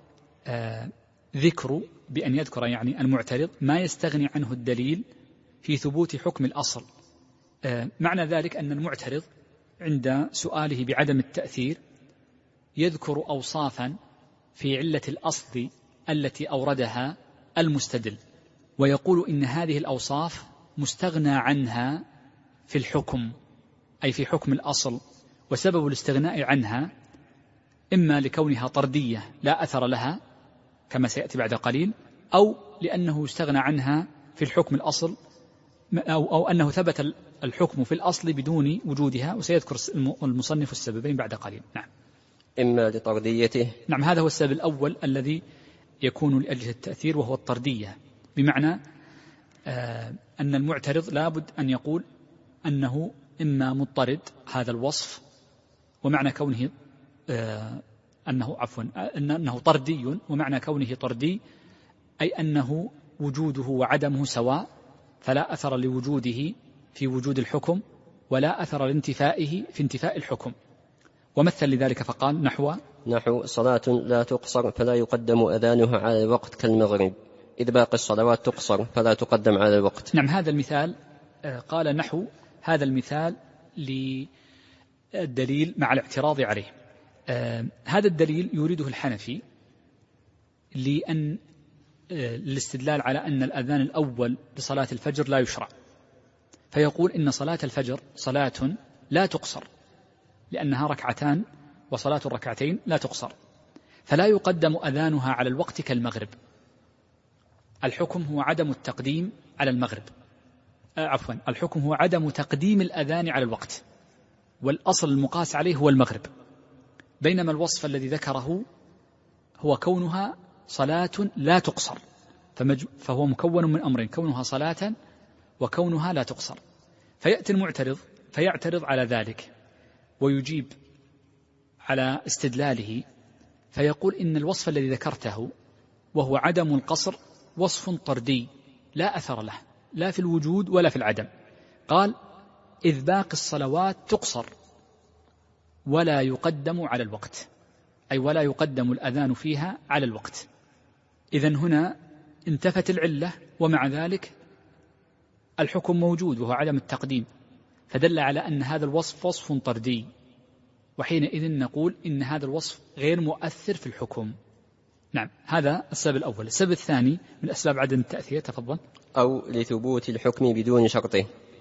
ذكر بأن يذكر يعني المعترض ما يستغني عنه الدليل في ثبوت حكم الأصل. معنى ذلك أن المعترض عند سؤاله بعدم التأثير يذكر أوصافا في علة الأصل التي أوردها المستدل، ويقول إن هذه الأوصاف مستغنى عنها في الحكم، أي في حكم الأصل، وسبب الاستغناء عنها إما لكونها طردية لا أثر لها كما سيأتي بعد قليل، أو لأنه استغنى عنها في الحكم الأصل، أو أنه ثبت الحكم في الأصل بدون وجودها، وسيذكر المصنف السببين بعد قليل. نعم. إما لطرديته. نعم، هذا هو السبب الأول الذي يكون لأجل التأثير، وهو الطردية، بمعنى أن المعترض لابد أن يقول أنه إما مضطرد هذا الوصف، ومعنى كونه أنه طردي، ومعنى كونه طردي أي أنه وجوده وعدمه سواء، فلا أثر لوجوده في وجود الحكم، ولا أثر لانتفائه في انتفاء الحكم. ومثل لذلك فقال نحو صلاة لا تقصر فلا يقدم أذانها على الوقت كالمغرب، إذ باقي الصلوات تقصر فلا تقدم على الوقت. نعم، هذا المثال قال نحو هذا المثال للدليل مع الاعتراض عليه. هذا الدليل يريده الحنفي للاستدلال على أن الأذان الأول لصلاة الفجر لا يشرع، فيقول إن صلاة الفجر صلاة لا تقصر، لأنها ركعتان، وصلاة الركعتين لا تقصر، فلا يقدم أذانها على الوقت كالمغرب. الحكم هو عدم التقديم على المغرب، الحكم هو عدم تقديم الأذان على الوقت، والأصل المقاس عليه هو المغرب، بينما الوصف الذي ذكره هو كونها صلاة لا تقصر، فهو مكون من أمرين: كونها صلاة وكونها لا تقصر. فيأتي المعترض فيعترض على ذلك ويجيب على استدلاله، فيقول إن الوصف الذي ذكرته وهو عدم القصر وصف طردي لا أثر له لا في الوجود ولا في العدم. قال إذ باقي الصلوات تقصر ولا يقدم على الوقت، أي ولا يقدم الأذان فيها على الوقت. إذن هنا انتفت العلة، ومع ذلك الحكم موجود وهو عدم التقديم، فدل على أن هذا الوصف وصف طردي، وحينئذ نقول إن هذا الوصف غير مؤثر في الحكم. نعم، هذا السبب الأول. السبب الثاني من أسباب عدم التأثير، تفضل. أو لثبوت الحكم بدون شرطه.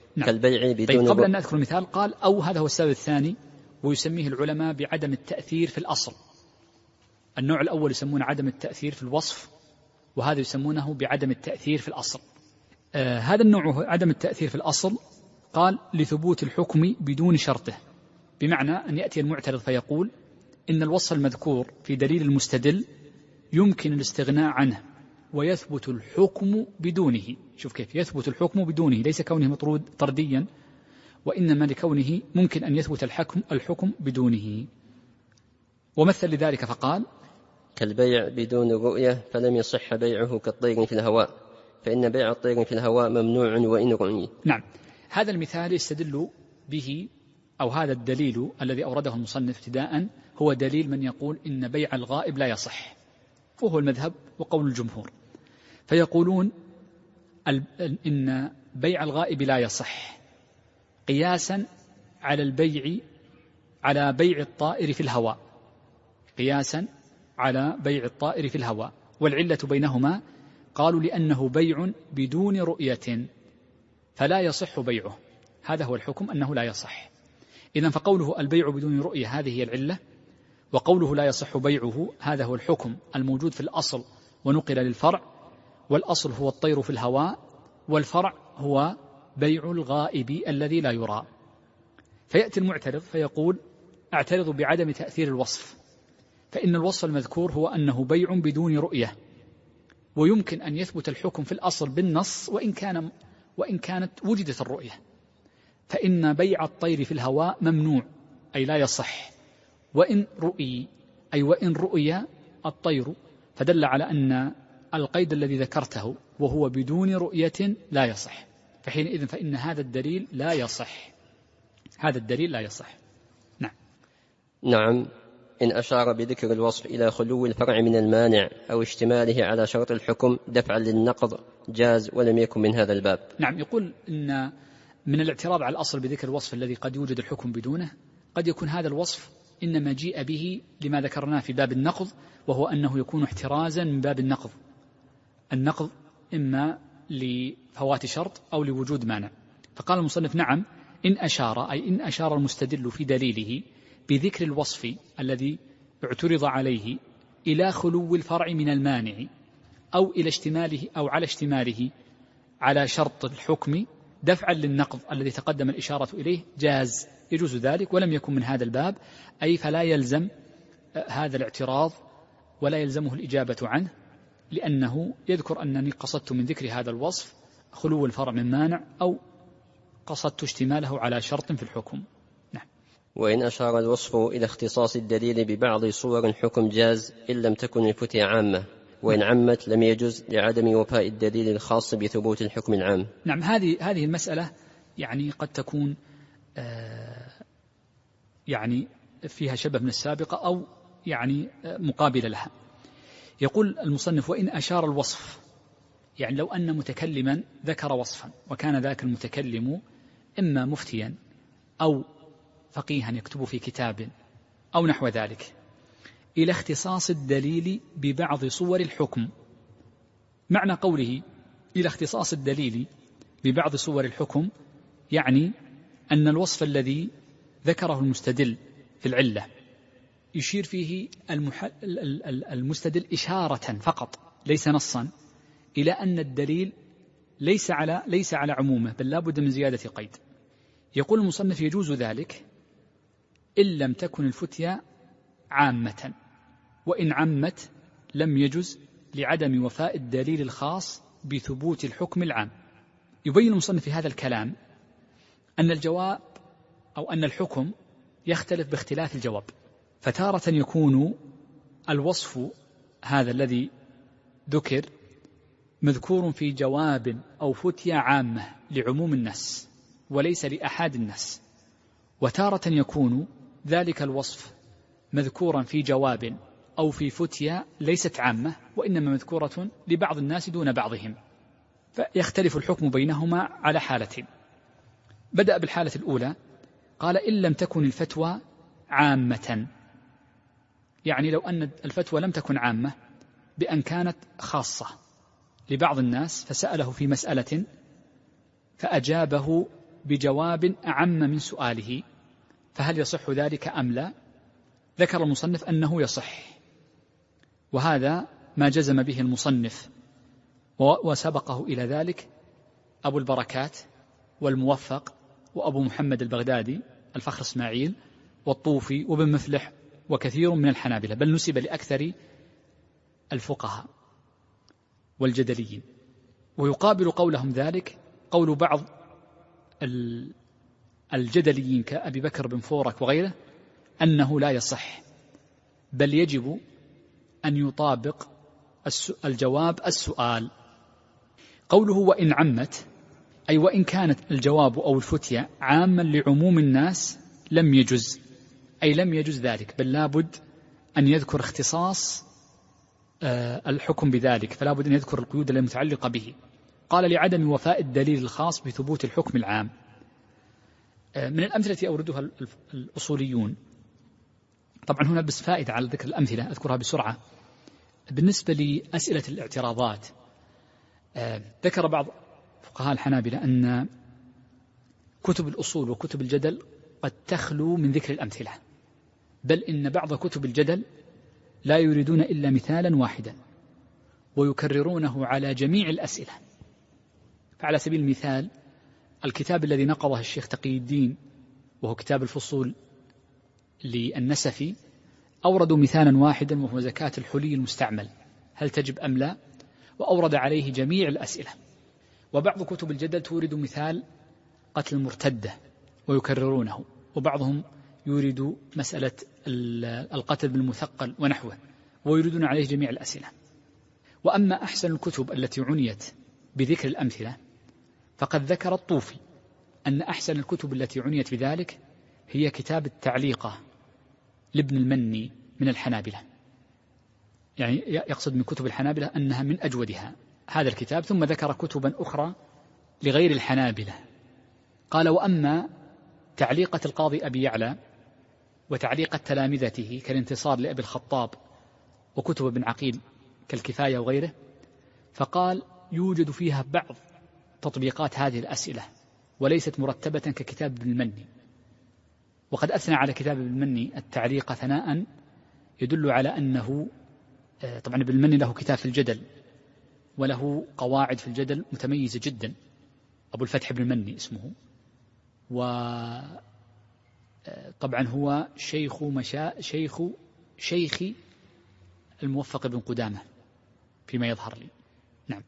نعم. كالبيع بدون طيب قبل أن أذكر المثال قال أو هذا هو السبب الثاني ويسميه العلماء بعدم التأثير في الأصل. النوع الأول يسمونه عدم التأثير في الوصف، وهذا يسمونه بعدم التأثير في الأصل. هذا النوع عدم التأثير في الأصل قال لثبوت الحكم بدون شرطه، بمعنى أن يأتي المعترض فيقول إن الوصف المذكور في دليل المستدل يمكن الاستغناء عنه ويثبت الحكم بدونه. شوف كيف يثبت الحكم بدونه، ليس كونه مطرود طرديا، وإنما لكونه ممكن أن يثبت الحكم بدونه. ومثل لذلك فقال كالبيع بدون رؤية فلم يصح بيعه كالطير في الهواء، فإن بيع الطير في الهواء ممنوع وإن رؤي. نعم، هذا المثال يستدل به، أو هذا الدليل الذي أورده المصنف ابتداء هو دليل من يقول إن بيع الغائب لا يصح، وهو المذهب وقول الجمهور. فيقولون إن بيع الغائب لا يصح قياسا على بيع الطائر في الهواء، قياسا على بيع الطائر في الهواء. والعلة بينهما قالوا لأنه بيع بدون رؤية فلا يصح بيعه، هذا هو الحكم أنه لا يصح. إذن فقوله البيع بدون رؤية هذه هي العلة، وقوله لا يصح بيعه هذا هو الحكم الموجود في الأصل ونقل للفرع، والأصل هو الطير في الهواء، والفرع هو بيع الغائب الذي لا يرى. فيأتي المعترض فيقول اعترض بعدم تأثير الوصف، فإن الوصف المذكور هو أنه بيع بدون رؤية، ويمكن أن يثبت الحكم في الأصل بالنص وإن كانت وجدت الرؤية. فإن بيع الطير في الهواء ممنوع أي لا يصح، وإن رؤي الطير، فدل على أن القيد الذي ذكرته وهو بدون رؤية لا يصح، فحينئذ فإن هذا الدليل لا يصح، هذا الدليل لا يصح. نعم. إن أشار بذكر الوصف إلى خلو الفرع من المانع أو اشتماله على شرط الحكم دفعا للنقض جاز ولم يكن من هذا الباب. نعم، يقول إن من الاعتراض على الأصل بذكر الوصف الذي قد يوجد الحكم بدونه، قد يكون هذا الوصف إنما جيء به لما ذكرناه في باب النقض، وهو أنه يكون احترازا من باب النقض إما لفوات شرط أو لوجود مانع. فقال المصنف نعم إن أشار المستدل في دليله بذكر الوصف الذي اعترض عليه إلى خلو الفرع من المانع أو على اشتماله على شرط الحكم دفعا للنقض الذي تقدم الإشارة إليه جاز، يجوز ذلك ولم يكن من هذا الباب، أي فلا يلزم هذا الاعتراض ولا يلزمه الإجابة عنه، لأنه يذكر أنني قصدت من ذكر هذا الوصف خلو الفرع من مانع أو قصدت اشتماله على شرط في الحكم. نعم. وإن أشار الوصف إلى اختصاص الدليل ببعض صور الحكم جاز إن لم تكن الفتية عامة، وإن عمت لم يجوز لعدم وفاء الدليل الخاص بثبوت الحكم العام. نعم، هذه المسألة يعني قد تكون يعني فيها شبه من السابقة أو يعني مقابل لها. يقول المصنف وإن أشار الوصف، يعني لو أن متكلما ذكر وصفا وكان ذاك المتكلم إما مفتيا أو فقيها يكتب في كتاب أو نحو ذلك، إلى اختصاص الدليل ببعض صور الحكم. معنى قوله إلى اختصاص الدليل ببعض صور الحكم يعني أن الوصف الذي ذكره المستدل في العلة يشير فيه المستدل إشارة فقط ليس نصا إلى أن الدليل ليس على عمومه بل لا بد من زيادة قيد. يقول المصنف يجوز ذلك إن لم تكن الفتية عامة، وإن عمت لم يجز لعدم وفاء الدليل الخاص بثبوت الحكم العام. يبين المصنف في هذا الكلام أن الجواب أو أن الحكم يختلف باختلاف الجواب، فتارة يكون الوصف هذا الذي ذكر مذكور في جواب أو فتية عامة لعموم الناس وليس لأحد الناس، وتارة يكون ذلك الوصف مذكورا في جواب أو في فتية ليست عامة وإنما مذكورة لبعض الناس دون بعضهم، فيختلف الحكم بينهما على حالتين. بدأ بالحالة الأولى قال إن لم تكن الفتوى عامة، يعني لو أن الفتوى لم تكن عامة بأن كانت خاصة لبعض الناس فسأله في مسألة فأجابه بجواب أعم من سؤاله، فهل يصح ذلك أم لا؟ ذكر المصنف أنه يصح، وهذا ما جزم به المصنف، وسبقه إلى ذلك أبو البركات والموفق وأبو محمد البغدادي الفخر إسماعيل والطوفي وابن مفلح وكثير من الحنابلة، بل نسب لأكثر الفقهاء والجدليين. ويقابل قولهم ذلك قول بعض الجدليين كأبي بكر بن فورك وغيره أنه لا يصح، بل يجب أن يطابق الجواب السؤال. قوله وإن عمت، أي وإن كانت الجواب أو الفتية عاما لعموم الناس لم يجز، أي لم يجز ذلك، بل لابد أن يذكر اختصاص الحكم بذلك، فلا بد أن يذكر القيود المتعلقة به. قال لعدم وفاء الدليل الخاص بثبوت الحكم العام. من الأمثلة أوردها الأصوليون، طبعا هنا بس فائدة على ذكر الأمثلة أذكرها بسرعة. بالنسبة لأسئلة الاعتراضات، ذكر بعض فقهاء الحنابلة أن كتب الأصول وكتب الجدل قد تخلو من ذكر الأمثلة، بل إن بعض كتب الجدل لا يريدون إلا مثالا واحدا ويكررونه على جميع الأسئلة. فعلى سبيل المثال الكتاب الذي نقضه الشيخ تقي الدين وهو كتاب الفصول للنسفي أوردوا مثالا واحدا وهو زكاة الحلي المستعمل، هل تجب أم لا؟ وأورد عليه جميع الأسئلة. وبعض كتب الجدل تورد مثال قتل المرتدة ويكررونه، وبعضهم يريد مسألة القتل بالمثقل ونحوه ويريدون عليه جميع الأسئلة. وأما أحسن الكتب التي عنيت بذكر الأمثلة فقد ذكر الطوفي أن أحسن الكتب التي عنيت بذلك هي كتاب التعليقة لابن المني من الحنابلة، يعني يقصد من كتب الحنابلة أنها من أجودها هذا الكتاب. ثم ذكر كتبا أخرى لغير الحنابلة. قال وأما تعليقة القاضي أبي يعلى وتعليقة تلامذته كالانتصار لأبي الخطاب وكتب ابن عقيل كالكفاية وغيره، فقال يوجد فيها بعض تطبيقات هذه الأسئلة وليست مرتبة ككتاب ابن المني. وقد أثنى على كتاب ابن المني التعليق ثناء يدل على أنه طبعا ابن المني له كتاب في الجدل وله قواعد في الجدل متميزة جدا، أبو الفتح بن المني اسمه، وطبعا هو شيخ الموفق بن قدامة فيما يظهر لي، نعم،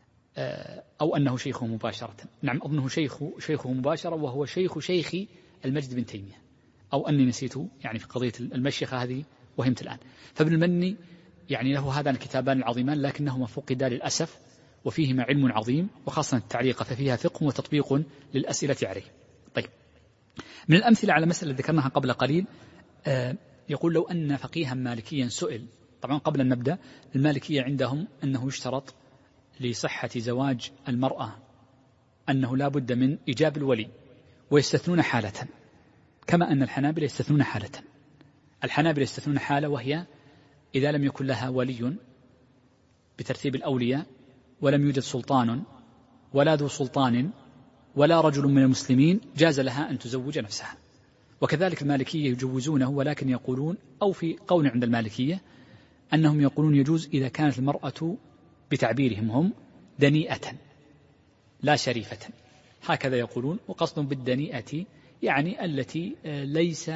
أو أنه شيخه مباشرة، نعم أظنه شيخه مباشرة، وهو شيخ المجد بن تيمية، أو أني نسيته يعني في قضية المشيخة هذه وهمت الآن. فابن المني يعني له هذان الكتابان العظيمان لكنهما فقدا للأسف، وفيهما علم عظيم وخاصة التعليق ففيها فقه وتطبيق للأسئلة عليه. طيب، من الأمثلة على مسألة ذكرناها قبل قليل، يقول لو أن فقيها مالكيا سئل، طبعا قبل أن نبدأ المالكية عندهم أنه يشترط لصحة زواج المرأة أنه لا بد من إيجاب الولي، ويستثنون حالة كما أن الحنابلة يستثنون حالة. الحنابلة يستثنون حالة وهي إذا لم يكن لها ولي بترتيب الأولياء ولم يوجد سلطان ولا ذو سلطان ولا رجل من المسلمين جاز لها أن تزوج نفسها. وكذلك المالكية يجوزونه، ولكن يقولون أو في قول عند المالكية أنهم يقولون يجوز إذا كانت المرأة بتعبيرهم هم دنيئة لا شريفة، هكذا يقولون. وقصد بالدنيئة يعني التي ليس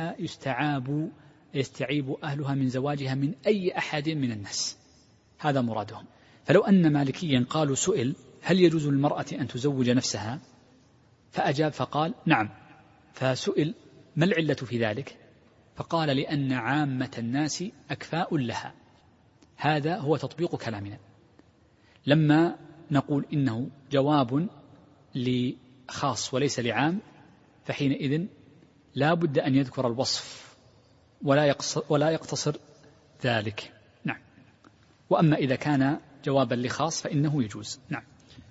يستعيب أهلها من زواجها من أي أحد من الناس، هذا مرادهم. فلو أن مالكيا قالوا سئل هل يجوز للمرأة أن تزوج نفسها، فأجاب فقال نعم، فسئل ما العلة في ذلك، فقال لأن عامة الناس أكفاء لها. هذا هو تطبيق كلامنا. لما نقول إنه جواب لخاص وليس لعام، فحينئذ لا بد أن يذكر الوصف ولا يقتصر ذلك، نعم. وأما إذا كان جوابا لخاص فإنه يجوز، نعم.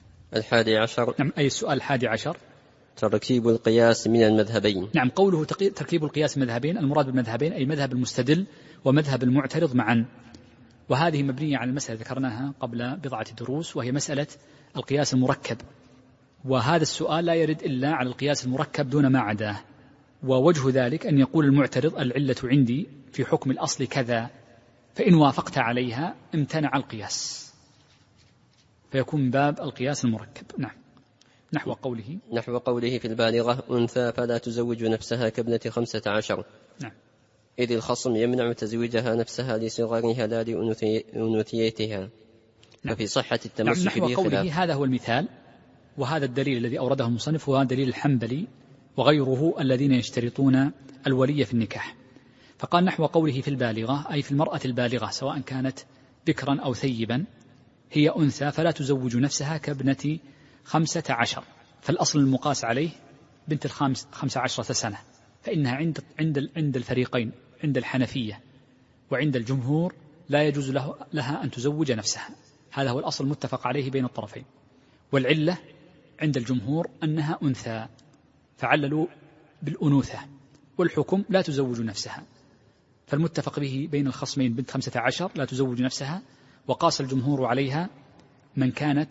11. نعم، أي السؤال 11. تركيب القياس من المذهبين. نعم، قوله تركيب القياس مذهبين، المراد بالمذهبين أي مذهب المستدل ومذهب المعترض معا، وهذه مبنية على المسألة ذكرناها قبل بضعة دروس، وهي مسألة القياس المركب. وهذا السؤال لا يرد إلا على القياس المركب دون ما عداه. ووجه ذلك أن يقول المعترض العلة عندي في حكم الأصل كذا، فإن وافقت عليها امتنع القياس، فيكون من باب القياس المركب. نعم. نحو قوله في البالغة أنثى فلا تزوج نفسها كابنة 15. نعم. إذ الخصم يمنع تزويجها نفسها لصغرها لا لأنوثيتها. نعم. ففي صحة التمسك نحو به قوله خلاف. هذا هو المثال، وهذا الدليل الذي أورده المصنف هو دليل الحنبلي وغيره الذين يشترطون الولي في النكاح. فقال نحو قوله في البالغة، أي في المرأة البالغة سواء كانت بكرا أو ثيبا، هي أنثى فلا تزوج نفسها كابنة 15، فالأصل المقاس عليه بنت 15 سنة، فإنها عند الفريقين، عند الحنفية وعند الجمهور لا يجوز لها أن تزوج نفسها. هذا هو الأصل المتفق عليه بين الطرفين. والعلة عند الجمهور أنها أنثى فعللوا بالأنوثة، والحكم لا تزوج نفسها، فالمتفق به بين الخصمين بنت 15 لا تزوج نفسها، وقاس الجمهور عليها من كانت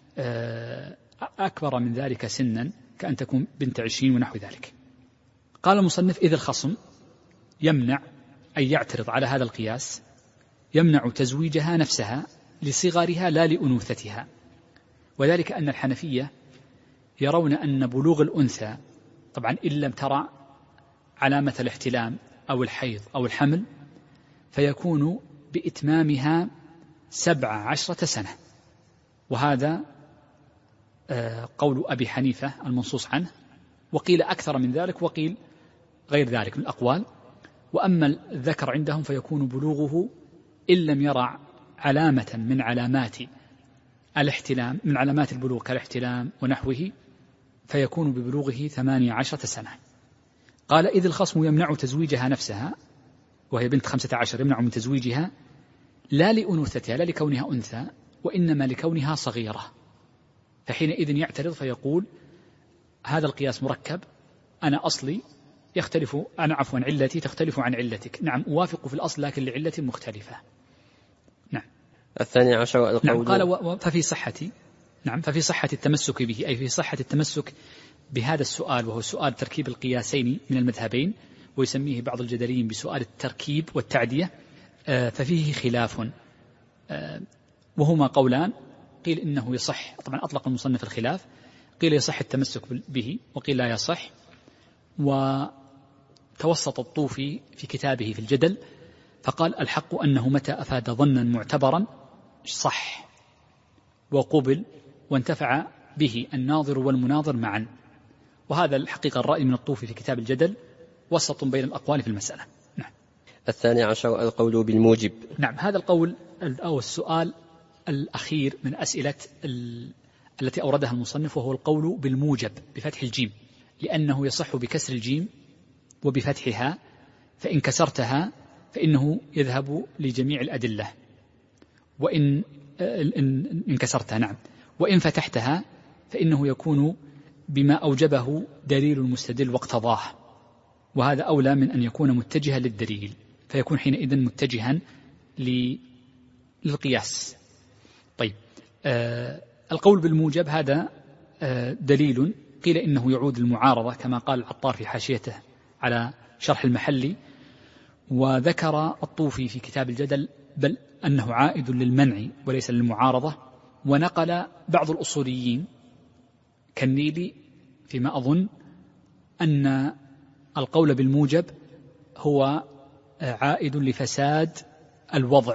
أكبر من ذلك سنا كأن تكون بنت 20 ونحو ذلك. قال المصنف إذ الخصم يمنع، أي يعترض على هذا القياس، يمنع تزويجها نفسها لصغرها لا لأنوثتها، وذلك أن الحنفية يرون أن بلوغ الأنثى طبعا إن لم ترى علامة الاحتلام أو الحيض أو الحمل فيكون بإتمامها 17 سنة، وهذا قول أبي حنيفة المنصوص عنه، وقيل أكثر من ذلك وقيل غير ذلك من الأقوال. وأما الذكر عندهم فيكون بلوغه إن لم يرى علامة من علامات الاحتلام، من علامات البلوغ كالاحتلام ونحوه، فيكون ببلوغه 18 سنة. قال إذ الخصم يمنع تزويجها نفسها، وهي بنت 15 يمنع من تزويجها لا لأنوثتها، لا لكونها أنثى، وإنما لكونها صغيرة، فحينئذ يعترض فيقول هذا القياس مركب، أنا أصلي يختلف، أنا عفوا علتي تختلف عن علتك. نعم أوافق في الأصل لكن لعلة مختلفة. نعم. 12 القول. نعم. قال ففي صحة التمسك به، أي في صحة التمسك بهذا السؤال، وهو سؤال تركيب القياسين من المذهبين، ويسميه بعض الجدليين بسؤال التركيب والتعدية، ففيه خلاف، وهما قولان، قيل إنه يصح، طبعا أطلق المصنف الخلاف، قيل يصح التمسك به وقيل لا يصح. وتوسط الطوفي في كتابه في الجدل فقال الحق أنه متى أفاد ظنا معتبرا صح وقبل وانتفع به الناظر والمناظر معا، وهذا الحقيقة الرأي من الطوفي في كتاب الجدل وسط بين الأقوال في المسألة. نعم. 12 القول بالموجب. نعم. هذا القول أو السؤال الأخير من أسئلة التي أوردها المصنف، وهو القول بالموجب بفتح الجيم، لأنه يصح بكسر الجيم وبفتحها، فإن كسرتها فإنه يذهب لجميع الأدلة، وإن كسرتها نعم، وإن فتحتها فإنه يكون بما أوجبه دليل المستدل واقتضاه، وهذا أولى من أن يكون متجها للدليل، فيكون حينئذ متجها للقياس. طيب، القول بالموجب هذا دليل، قيل إنه يعود المعارضة كما قال العطار في حاشيته على شرح المحلي، وذكر الطوفي في كتاب الجدل بل أنه عائد للمنع وليس للمعارضة، ونقل بعض الأصوليين كالنيلي فيما أظن أن القول بالموجب هو عائد لفساد الوضع،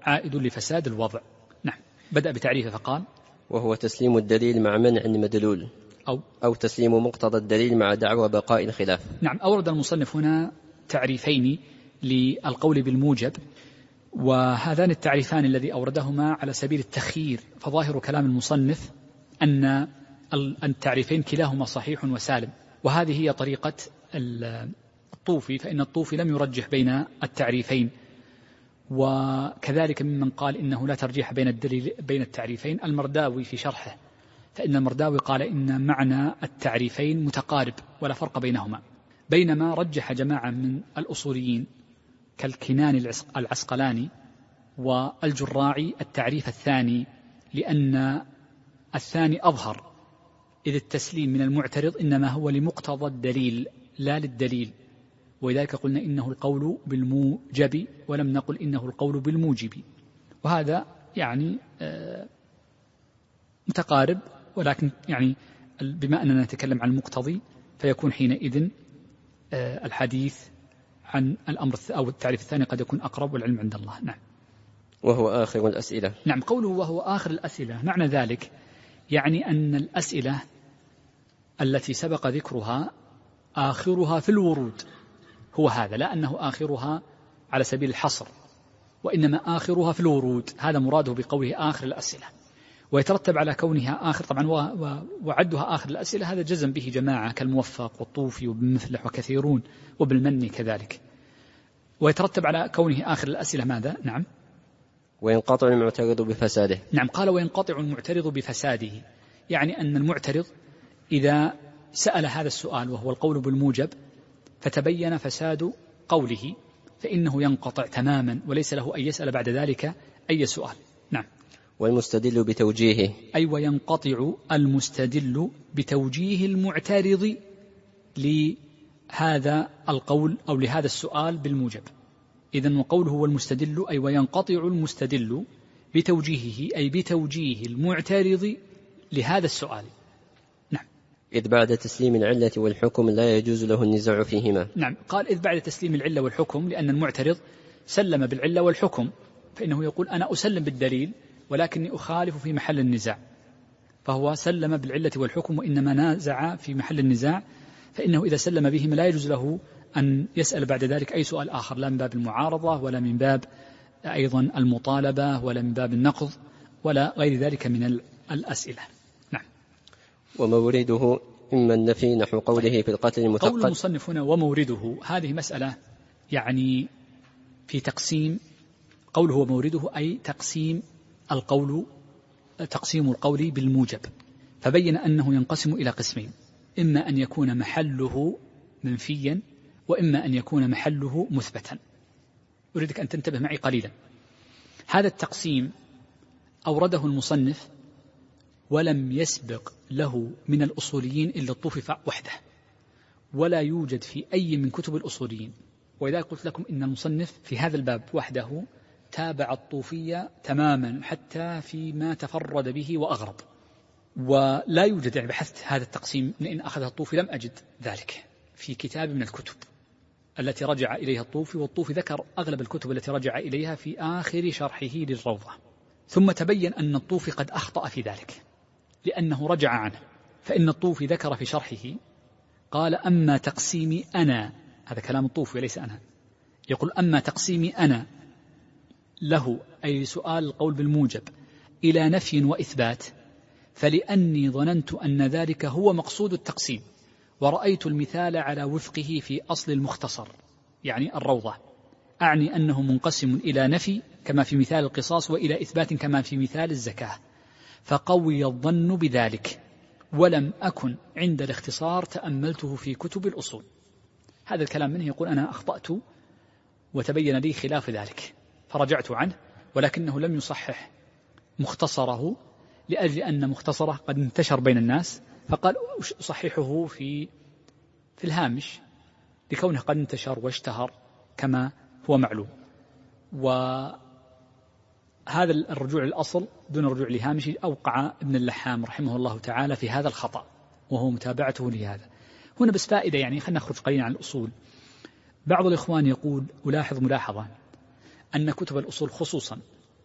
نعم. بدأ بتعريفه فقال وهو تسليم الدليل مع منع المدلول، أو تسليم مقتضى الدليل مع دعوى بقاء الخلاف. نعم. أورد المصنف هنا تعريفين للقول بالموجب، وهذان التعريفان الذي أوردهما على سبيل التخيير، فظاهر كلام المصنف أن التعريفين كلاهما صحيح وسالم، وهذه هي طريقة الطوفي، فإن الطوفي لم يرجح بين التعريفين، وكذلك ممن قال إنه لا ترجيح بين التعريفين المرداوي في شرحه، فإن المرداوي قال إن معنى التعريفين متقارب ولا فرق بينهما، بينما رجح جماعة من الأصوليين كالكناني العسقلاني والجراعي التعريف الثاني، لأن الثاني أظهر إذ التسليم من المعترض إنما هو لمقتضى الدليل لا للدليل، ولذلك قلنا إنه القول بالموجب ولم نقل إنه القول بالموجب، وهذا يعني متقارب، ولكن يعني بما أننا نتكلم عن المقتضي فيكون حينئذ الحديث عن الأمر أو التعريف الثاني قد يكون أقرب، والعلم عند الله. نعم. وهو آخر الأسئلة. نعم، قوله وهو آخر الأسئلة معنى ذلك يعني أن الأسئلة التي سبق ذكرها آخرها في الورود هو هذا، لا أنه آخرها على سبيل الحصر، وإنما آخرها في الورود، هذا مراده بقوله آخر الأسئلة. ويترتب على كونها آخر طبعا وعدها آخر الأسئلة هذا جزم به جماعة كالموفق والطوفي وابن مفلح وكثيرون وبالمني كذلك. ويترتب على كونه آخر الأسئلة ماذا؟ نعم. وينقطع المعترض بفساده. نعم، قال وينقطع المعترض بفساده، يعني أن المعترض إذا سأل هذا السؤال وهو القول بالموجب فتبين فساد قوله فإنه ينقطع تماما وليس له أن يسأل بعد ذلك أي سؤال. نعم. والمستدل بتوجيهه، أي وينقطع المستدل بتوجيه المعترض لهذا القول أو لهذا السؤال بالموجب. إذن وقوله والمستدل أي وينقطع المستدل بتوجيهه أي بتوجيه المعترض لهذا السؤال. نعم. إذ بعد تسليم العلة والحكم لا يجوز له النزاع فيهما. نعم، قال إذ بعد تسليم العلة والحكم لأن المعترض سلم بالعلة والحكم، فإنه يقول أنا أسلم بالدليل ولكني أخالف في محل النزاع، فهو سلم بالعلة والحكم وإنما نازع في محل النزاع، فإنه إذا سلم بهما لا يجوز له أن يسأل بعد ذلك أي سؤال آخر، لا من باب المعارضة ولا من باب أيضا المطالبة ولا من باب النقض ولا غير ذلك من الأسئلة. نعم. ومورده إما النفي نحو قوله في القتل المتقد. قول المصنف هنا ومورده هذه مسألة يعني في تقسيم، قوله ومورده أي تقسيم القول بالموجب، فبين أنه ينقسم إلى قسمين، إما أن يكون محله منفيا وإما أن يكون محله مثبتا. أريدك أن تنتبه معي قليلا. هذا التقسيم أورده المصنف ولم يسبق له من الأصوليين إلا الطوفي وحده، ولا يوجد في أي من كتب الأصوليين، وإذا قلت لكم إن المصنف في هذا الباب وحده تابع الطوفية تماما حتى فيما تفرد به وأغرب، ولا يوجد يعني بحثت هذا التقسيم لأن أخذها الطوفي لم أجد ذلك في كتاب من الكتب التي رجع إليها الطوفي، والطوفي ذكر أغلب الكتب التي رجع إليها في آخر شرحه للروضة. ثم تبين أن الطوفي قد أخطأ في ذلك لأنه رجع عنه، فإن الطوفي ذكر في شرحه قال أما تقسيمي أنا، هذا كلام الطوفي وليس أنا، يقول أما تقسيمي أنا له أي سؤال القول بالموجب إلى نفي وإثبات فلأني ظننت أن ذلك هو مقصود التقسيم، ورأيت المثال على وفقه في أصل المختصر يعني الروضة، أعني أنه منقسم إلى نفي كما في مثال القصاص وإلى إثبات كما في مثال الزكاة، فقوي الظن بذلك، ولم أكن عند الاختصار تأملته في كتب الأصول. هذا الكلام منه يقول أنا أخطأت وتبين لي خلاف ذلك فرجعت عنه، ولكنه لم يصحح مختصره لأجل أن مختصره قد انتشر بين الناس، فقال أصححه في الهامش لكونه قد انتشر واشتهر كما هو معلوم. وهذا الرجوع للأصل دون الرجوع لهامش أوقع ابن اللحام رحمه الله تعالى في هذا الخطأ، وهو متابعته لهذا. هنا بس فائدة يعني خلنا نخرج قليلا عن الأصول. بعض الإخوان يقول ألاحظ ملاحظة أن كتب الأصول خصوصا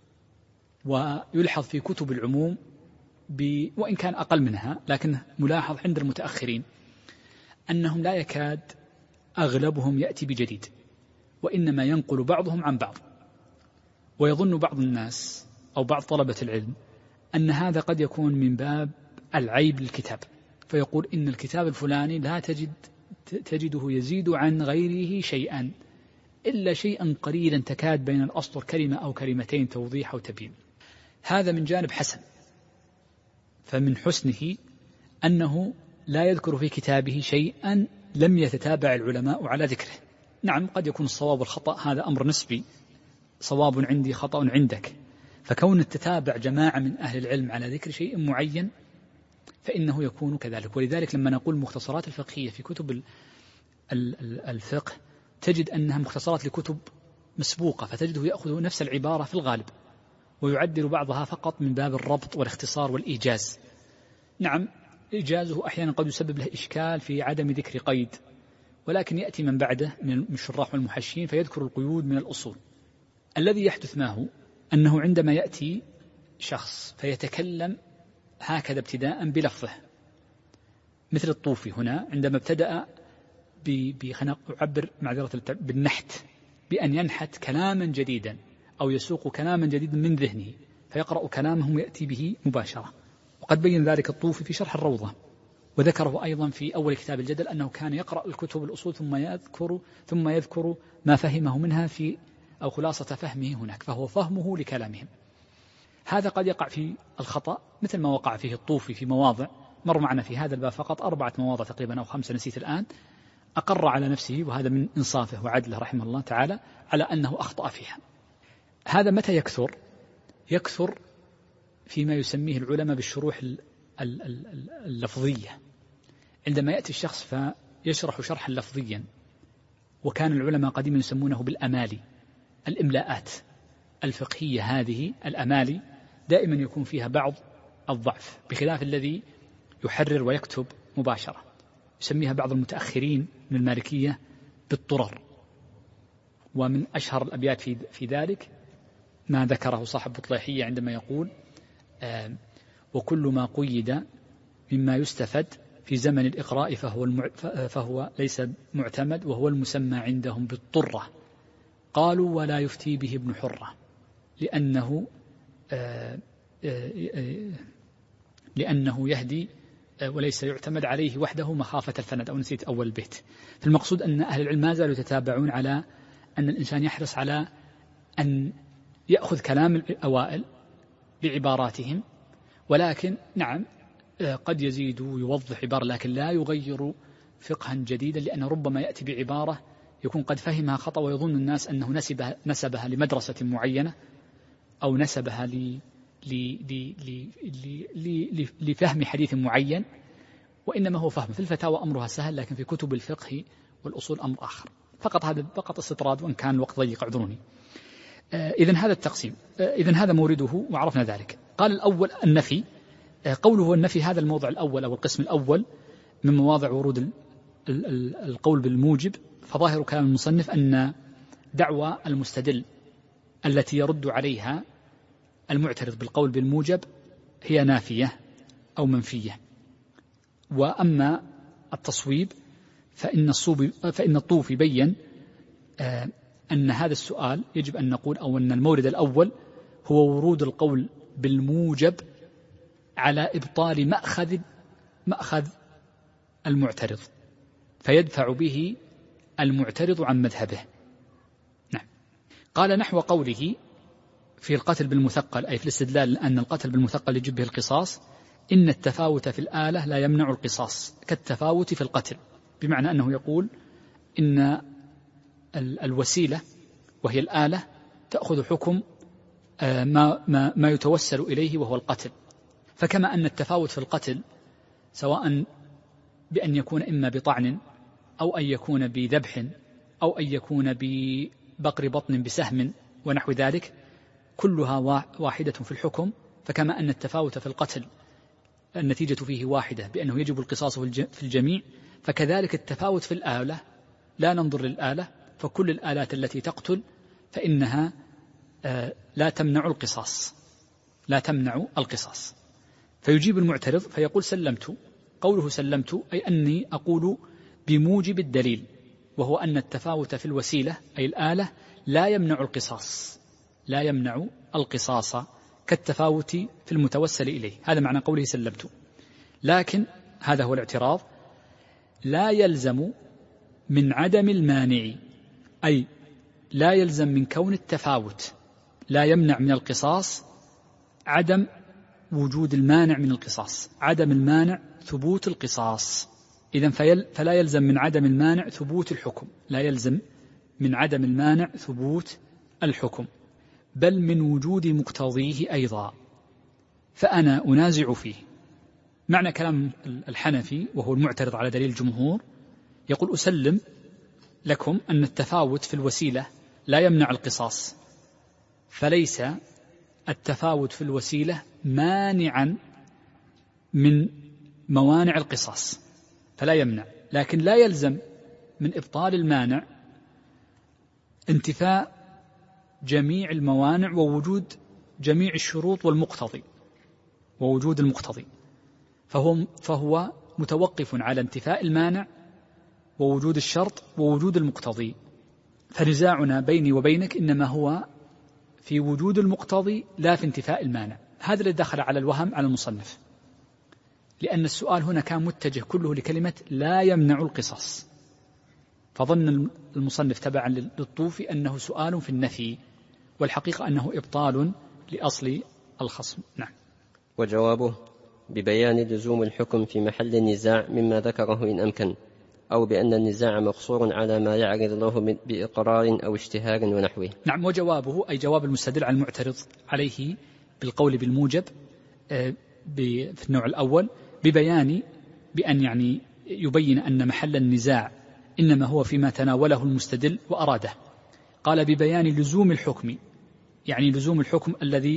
ويلحظ في كتب العموم وإن كان أقل منها، لكن ملاحظ عند المتأخرين أنهم لا يكاد أغلبهم يأتي بجديد، وإنما ينقل بعضهم عن بعض، ويظن بعض الناس أو بعض طلبة العلم أن هذا قد يكون من باب العيب للكتاب، فيقول إن الكتاب الفلاني لا تجده يزيد عن غيره شيئا إلا شيئا قليلا تكاد بين الأسطر كلمة أو كلمتين توضيح أو تبيين. هذا من جانب حسن، فمن حسنه أنه لا يذكر في كتابه شيئا لم يتتابع العلماء على ذكره. نعم قد يكون الصواب والخطأ هذا أمر نسبي، صواب عندي خطأ عندك، فكون التتابع جماعة من أهل العلم على ذكر شيء معين فإنه يكون كذلك. ولذلك لما نقول المختصرات الفقهية في كتب الفقه تجد أنها مختصرات لكتب مسبوقة، فتجده يأخذ نفس العبارة في الغالب ويعدل بعضها فقط من باب الربط والاختصار والإيجاز. نعم، إيجازه أحيانا قد يسبب له إشكال في عدم ذكر قيد، ولكن يأتي من بعده من الشراح والمحشين فيذكر القيود من الأصول. الذي يحدث ما هو أنه عندما يأتي شخص فيتكلم هكذا ابتداء بلفظه، مثل الطوفي هنا عندما ابتدأ أعبر معذرة بالنحت، بأن ينحت كلاما جديدا أو يسوق كلاما جديدا من ذهنه فيقرأ كلامه ويأتي به مباشرة. وقد بين ذلك الطوفي في شرح الروضة، وذكره أيضا في أول كتاب الجدل أنه كان يقرأ الكتب الأصول ثم يذكر ما فهمه منها أو خلاصة فهمه هناك، فهو فهمه لكلامهم. هذا قد يقع في الخطأ مثل ما وقع فيه الطوفي في مواضع مر معنا في هذا الباب فقط 4 مواضع تقريبا أو 5 نسيت الآن، أقر على نفسه، وهذا من إنصافه وعدله رحمه الله تعالى على أنه أخطأ فيها. هذا متى يكثر فيما يسميه العلماء بالشروح اللفظية، عندما يأتي الشخص فيشرح شرحا لفظيا، وكان العلماء قديما يسمونه بالأمالي، الإملاءات الفقهية. هذه الأمالي دائما يكون فيها بعض الضعف، بخلاف الذي يحرر ويكتب مباشرة، يسميها بعض المتأخرين من المالكية بالطرر. ومن أشهر الأبيات في ذلك ما ذكره صاحب بطليحية عندما يقول: وكل ما قيد مما يستفد في زمن الإقراء فهو ليس معتمد، وهو المسمى عندهم بالطرة. قالوا: ولا يفتي به ابن حرة لأنه يهدي وليس يعتمد عليه وحده مخافة الفند، أو نسيت أول البيت. فالمقصود أن أهل العلم ما زالوا يتتابعون على أن الإنسان يحرص على أن يأخذ كلام الأوائل بعباراتهم، ولكن نعم قد يزيد ويوضح عبارة، لكن لا يغير فقها جديدا، لأنه ربما يأتي بعبارة يكون قد فهمها خطأ ويظن الناس أنه نسبها لمدرسة معينة أو نسبها لفهم حديث معين، وإنما هو فهم. في الفتاوى أمرها سهل، لكن في كتب الفقه والأصول أمر آخر. هذا فقط استطراد، وإن كان الوقت ضيق اعذروني. إذن هذا التقسيم، إذن هذا مورده وعرفنا ذلك. قال الأول النفي. قوله النفي هذا الموضع الأول أو القسم الأول من مواضع ورود القول بالموجب. فظاهر كلام المصنف أن دعوى المستدل التي يرد عليها المعترض بالقول بالموجب هي نافية أو منفية. وأما التصويب فإن الطوفي بين أن هذا السؤال يجب أن نقول، أو أن المورد الأول هو ورود القول بالموجب على إبطال مأخذ المعترض، فيدفع به المعترض عن مذهبه. نعم. قال نحو قوله في القتل بالمثقل، أي في الاستدلال أن القتل بالمثقل يجب به القصاص: إن التفاوت في الآلة لا يمنع القصاص كالتفاوت في القتل. بمعنى أنه يقول إن الوسيلة وهي الآلة تأخذ حكم ما يتوسل إليه وهو القتل. فكما أن التفاوت في القتل سواء بأن يكون إما بطعن أو أن يكون بذبح أو أن يكون ببقر بطن بسهم ونحو ذلك كلها واحدة في الحكم، فكما أن التفاوت في القتل النتيجة فيه واحدة بأنه يجب القصاص في الجميع، فكذلك التفاوت في الآلة لا ننظر للآلة، فكل الآلات التي تقتل فإنها لا تمنع القصاص. فيجيب المعترض فيقول: سلمت. قوله سلمت أي أني أقول بموجب الدليل، وهو أن التفاوت في الوسيلة أي الآلة لا يمنع القصاص كالتفاوت في المتوسل إليه. هذا معنى قوله سلمت. لكن هذا هو الاعتراض: لا يلزم من عدم المانع، أي لا يلزم من كون التفاوت لا يمنع من القصاص عدم وجود المانع من القصاص. عدم المانع ثبوت القصاص. إذن فلا يلزم من عدم المانع ثبوت الحكم، لا يلزم من عدم المانع ثبوت الحكم، بل من وجود مقتضيه أيضا. فأنا أنازع فيه معنى كلام الحنفي وهو المعترض على دليل الجمهور، يقول أسلم لكم أن التفاوت في الوسيلة لا يمنع القصاص، فليس التفاوت في الوسيلة مانعا من موانع القصاص، فلا يمنع، لكن لا يلزم من إبطال المانع انتفاء جميع الموانع ووجود جميع الشروط والمقتضي ووجود المقتضي، فهو متوقف على انتفاء المانع ووجود الشرط ووجود المقتضي. فنزاعنا بيني وبينك إنما هو في وجود المقتضي لا في انتفاء المانع. هذا الذي دخل على الوهم على المصنف، لأن السؤال هنا كان متجه كله لكلمة لا يمنع القصاص، فظن المصنف تبعا للطوفي أنه سؤال في النفي، والحقيقة أنه إبطال لأصل الخصم. نعم. وجوابه ببيان لزوم الحكم في محل النزاع مما ذكره إن أمكن، أو بأن النزاع مقصور على ما يعرض له بإقرار أو اشتهار ونحوه. نعم. وجوابه أي جواب المستدل على المعترض عليه بالقول بالموجب في النوع الأول ببيان بأن يعني يبين أن محل النزاع إنما هو فيما تناوله المستدل وأراده. قال ببيان لزوم الحكم، يعني لزوم الحكم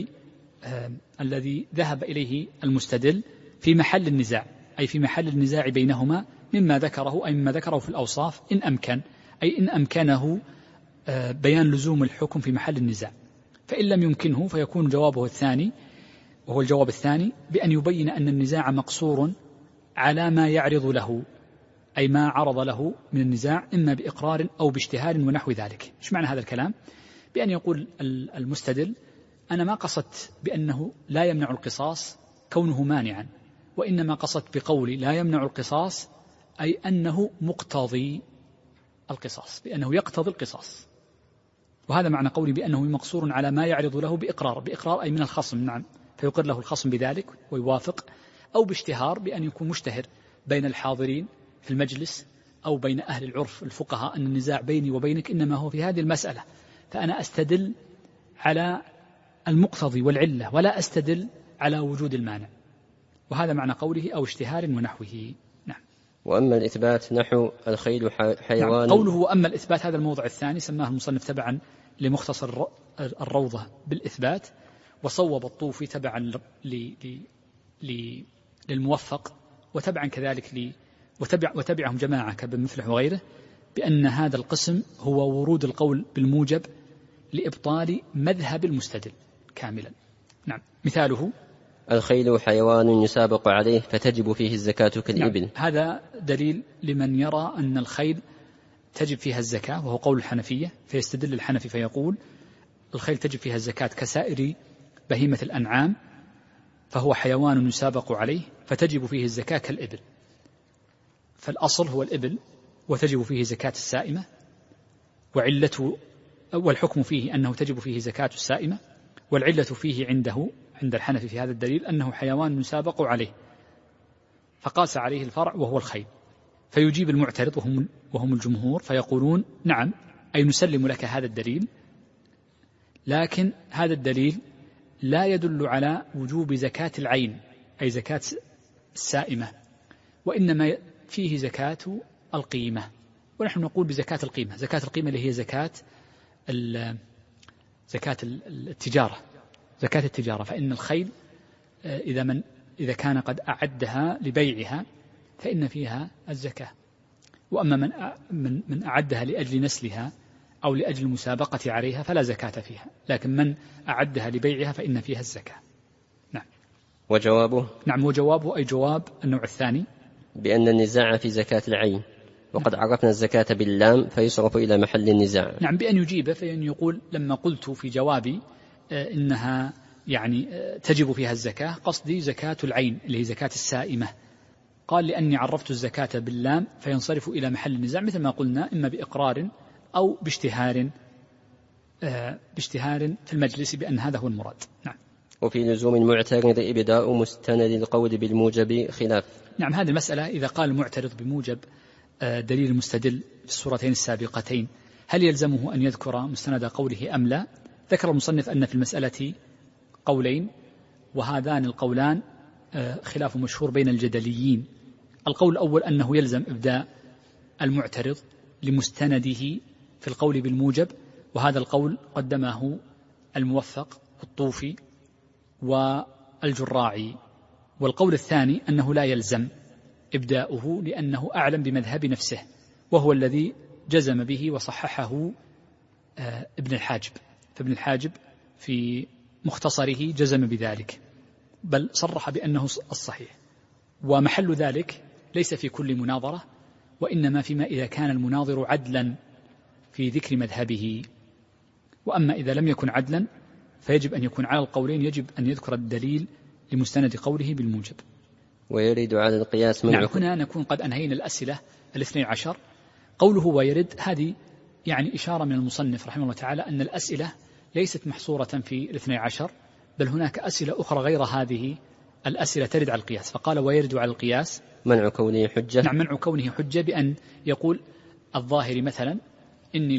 الذي ذهب إليه المستدل في محل النزاع، أي في محل النزاع بينهما مما ذكره، أي مما ذكره في الأوصاف إن أمكن، أي إن أمكنه بيان لزوم الحكم في محل النزاع. فإن لم يمكنه فيكون جوابه الثاني، وهو الجواب الثاني، بأن يبين أن النزاع مقصور على ما يعرض له، أي ما عرض له من النزاع إما بإقرار أو باشتهار ونحو ذلك. إيش معنى هذا الكلام؟ بأن يقول المستدل أنا ما قصدت بأنه لا يمنع القصاص كونه مانعا، وإنما قصدت بقولي لا يمنع القصاص أي أنه مقتضي القصاص، بأنه يقتضي القصاص. وهذا معنى قولي بأنه مقصور على ما يعرض له بإقرار أي من الخصم، نعم، فيقر له الخصم بذلك ويوافق، أو باشتهار بأن يكون مشتهر بين الحاضرين في المجلس أو بين أهل العرف الفقهاء أن النزاع بيني وبينك إنما هو في هذه المسألة، فأنا أستدل على المقتضي والعلة ولا أستدل على وجود المانع. وهذا معنى قوله أو اشتهار ونحوه. نعم. وأما الإثبات نحو الخيل حيوان. نعم. قوله وأما الإثبات هذا الموضع الثاني سماه المصنف تبعا لمختصر الروضة بالإثبات، وصوب الطوفي تبعا للموفق، وتبعا كذلك وتبعهم جماعة كابن مفلح وغيره، بأن هذا القسم هو ورود القول بالموجب لإبطال مذهب المستدل كاملا. نعم. مثاله الخيل حيوان يسابق عليه فتجب فيه الزكاة كالإبل. نعم. هذا دليل لمن يرى أن الخيل تجب فيها الزكاة، وهو قول الحنفية، فيستدل الحنفي فيقول الخيل تجب فيها الزكاة كسائر بهيمة الأنعام، فهو حيوان يسابق عليه فتجب فيه الزكاة كالإبل. فالأصل هو الإبل وتجب فيه زكاة السائمة، والحكم فيه أنه تجب فيه زكاة السائمة، والعلة فيه عند الحنفي في هذا الدليل أنه حيوان يسابق عليه، فقاس عليه الفرع وهو الخيل. فيجيب المعترض وهم الجمهور فيقولون نعم، أي نسلم لك هذا الدليل، لكن هذا الدليل لا يدل على وجوب زكاة العين أي زكاة السائمة، وإنما فيه زكاة القيمة. ونحن نقول بزكاة القيمة، زكاة القيمة اللي هي زكاة التجارة، زكاة التجارة. فإن الخيل إذا كان قد أعدها لبيعها فإن فيها الزكاة، وأما من أعدها لأجل نسلها أو لأجل المسابقة عليها فلا زكاة فيها، لكن من أعدها لبيعها فإن فيها الزكاة. نعم. وجوابه نعم. وجوابه أي جواب النوع الثاني بأن النزاع في زكاة العين، وقد عرفنا الزكاة باللام فيصرف إلى محل النزاع. نعم. بأن يجيب، فإن يقول لما قلت في جوابي إنها يعني تجب فيها الزكاة، قصدي زكاة العين اللي هي زكاة السائمة، قال لأني عرفت الزكاة باللام فينصرف إلى محل النزاع، مثل ما قلنا إما بإقرار أو باشتهار في المجلس بأن هذا هو المراد. نعم. وفي لزوم المعترض إبداء مستند القول بالموجب خلاف. نعم. هذه المسألة إذا قال المعترض بموجب دليل المستدل في الصورتين السابقتين هل يلزمه أن يذكر مستند قوله أم لا؟ ذكر المصنف أن في المسألة قولين، وهذان القولان خلاف مشهور بين الجدليين. القول الأول أنه يلزم إبداء المعترض لمستنده في القول بالموجب، وهذا القول قدمه الموفق والطوفي والجراعي. والقول الثاني أنه لا يلزم إبداؤه لأنه أعلم بمذهب نفسه، وهو الذي جزم به وصححه ابن الحاجب. فابن الحاجب في مختصره جزم بذلك، بل صرح بأنه الصحيح. ومحل ذلك ليس في كل مناظرة، وإنما فيما إذا كان المناظر عدلا في ذكر مذهبه. وأما إذا لم يكن عدلا فيجب أن يكون على القولين، يجب أن يذكر الدليل لمستند قوله بالموجب. ويرد على القياس منع. نعم، هنا نكون قد أنهينا الأسئلة 12. قوله ويرد هذه يعني إشارة من المصنف رحمه الله تعالى أن الأسئلة ليست محصورة في 12، بل هناك أسئلة أخرى غير هذه الأسئلة ترد على القياس، فقال ويرد على القياس منع كونه حجة. نعم، منع كونه حجة بأن يقول الظاهر مثلا إني